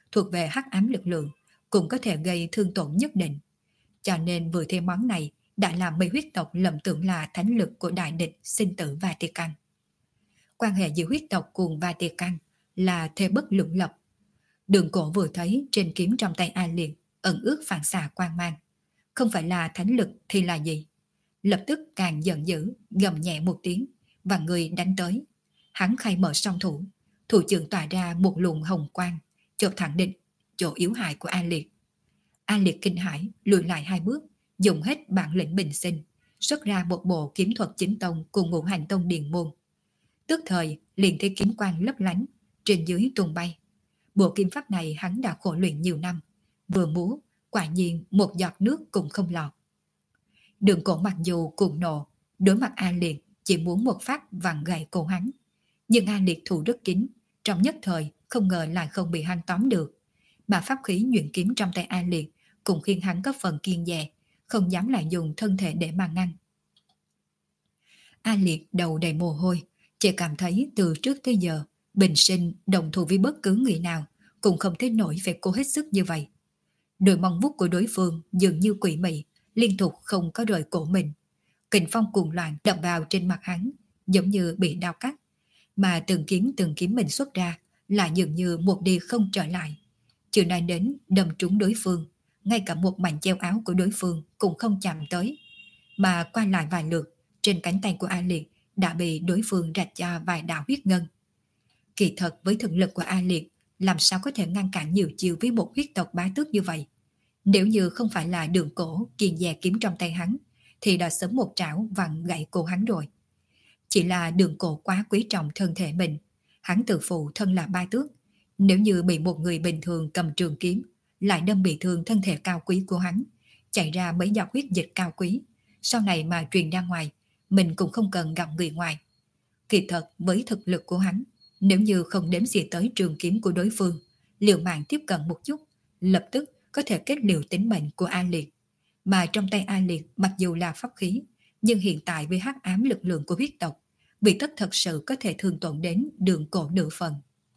thuộc về hắc ám lực lượng, cũng có thể gây thương tổn nhất định. Cho nên vừa thêm món này đã làm mấy huyết tộc lầm tưởng là thánh lực của đại địch sinh tử Vatican. Quan hệ giữa huyết tộc cùng Vatican là thề bất lưỡng lập. Đường Cổ vừa thấy trên kiếm trong tay A Liệt ẩn ước phản xạ quang mang. Không phải là thánh lực thì là gì? Lập tức càng giận dữ, gầm nhẹ một tiếng, và người đánh tới. Hắn khai mở song thủ, thủ trưởng tỏa ra một luồng hồng quang, chộp thẳng định chỗ yếu hại của A Liệt. A Liệt kinh hãi, lùi lại 2 bước, dùng hết bản lĩnh bình sinh, xuất ra một bộ kiếm thuật chính tông cùng ngũ hành tông điền môn. Tức thời liền thấy kiếm quang lấp lánh, trên dưới tung bay. Bộ kiếm pháp này hắn đã khổ luyện nhiều năm, vừa múa, quả nhiên một giọt nước cũng không lọt. Đường Cổ mặc dù cuồng nộ, đối mặt A Liệt chỉ muốn một phát vặn gãy cổ hắn. Nhưng A Liệt thủ rất kín, trong nhất thời không ngờ lại không bị hắn tóm được. Mà pháp khí nhuyễn kiếm trong tay A Liệt cũng khiến hắn có phần kiêng dè, không dám lại dùng thân thể để mà ngăn. A Liệt đầu đầy mồ hôi, chỉ cảm thấy từ trước tới giờ, bình sinh đồng thủ với bất cứ người nào cũng không thấy nổi phải cố hết sức như vậy. Đôi mong vuốt của đối phương dường như quỷ mị, liên tục không có rời cổ mình. Kình phong cuồng loạn đập vào trên mặt hắn, giống như bị đao cắt. Mà từng kiếm mình xuất ra là dường như một đi không trở lại. Chưa nói đến đâm trúng đối phương, ngay cả một mảnh treo áo của đối phương cũng không chạm tới. Mà qua lại vài lượt, trên cánh tay của A Liệt đã bị đối phương rạch cho vài đạo huyết ngân. Kỳ thật với thực lực của A Liệt, làm sao có thể ngăn cản nhiều chiêu với một huyết tộc bá tước như vậy? Nếu như không phải là Đường Cổ kiềng dè kiếm trong tay hắn, thì đã sớm một trảo vặn gãy cổ hắn rồi. Chỉ là Đường Cổ quá quý trọng thân thể mình, hắn tự phụ thân là bá tước. Nếu như bị một người bình thường cầm trường kiếm, lại đâm bị thương thân thể cao quý của hắn, chảy ra mấy giọt huyết dịch cao quý, sau này mà truyền ra ngoài, mình cũng không cần gặp người ngoài. Kỳ thật với thực lực của hắn, nếu như không đếm xỉa tới trường kiếm của đối phương, liều mạng tiếp cận một chút, lập tức có thể kết liều tính mệnh của A Liệt. Mà trong tay A Liệt mặc dù là pháp khí, nhưng hiện tại với hắc ám lực lượng của huyết tộc, vì tất thật sự có thể thương tổn đến Đường Cổ nửa phần.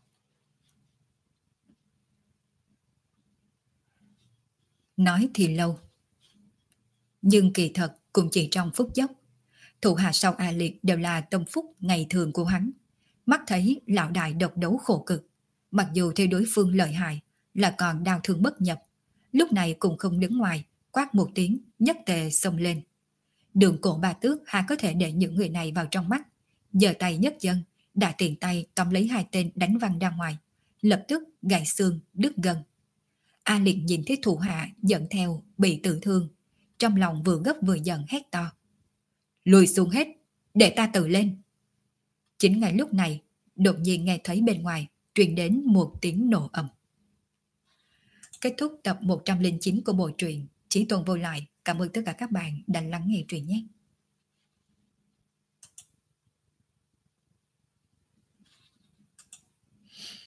Nói thì lâu, nhưng kỳ thật cũng chỉ trong phút chốc. Thủ hạ sau A Liệt đều là tâm phúc ngày thường của hắn. Mắt thấy lão đại độc đấu khổ cực, mặc dù thấy đối phương lợi hại, là còn đau thương bất nhập. Lúc này cũng không đứng ngoài, quát một tiếng, nhất tề xông lên. Đường Cổ bà tước hà có thể để những người này vào trong mắt. Giơ tay nhấc chân, đã tiện tay tóm lấy 2 tên đánh văng ra ngoài, lập tức gãy xương, đứt gân. A Liệt nhìn thấy thủ hạ dẫn theo bị tử thương, trong lòng vừa gấp vừa giận hét to: lùi xuống hết, để ta tự lên. Chính ngay lúc này, đột nhiên nghe thấy bên ngoài truyền đến một tiếng nổ ầm. Kết thúc tập 109 của bộ truyện Chí Tôn Vô Lại. Cảm ơn tất cả các bạn đã lắng nghe truyện nhé.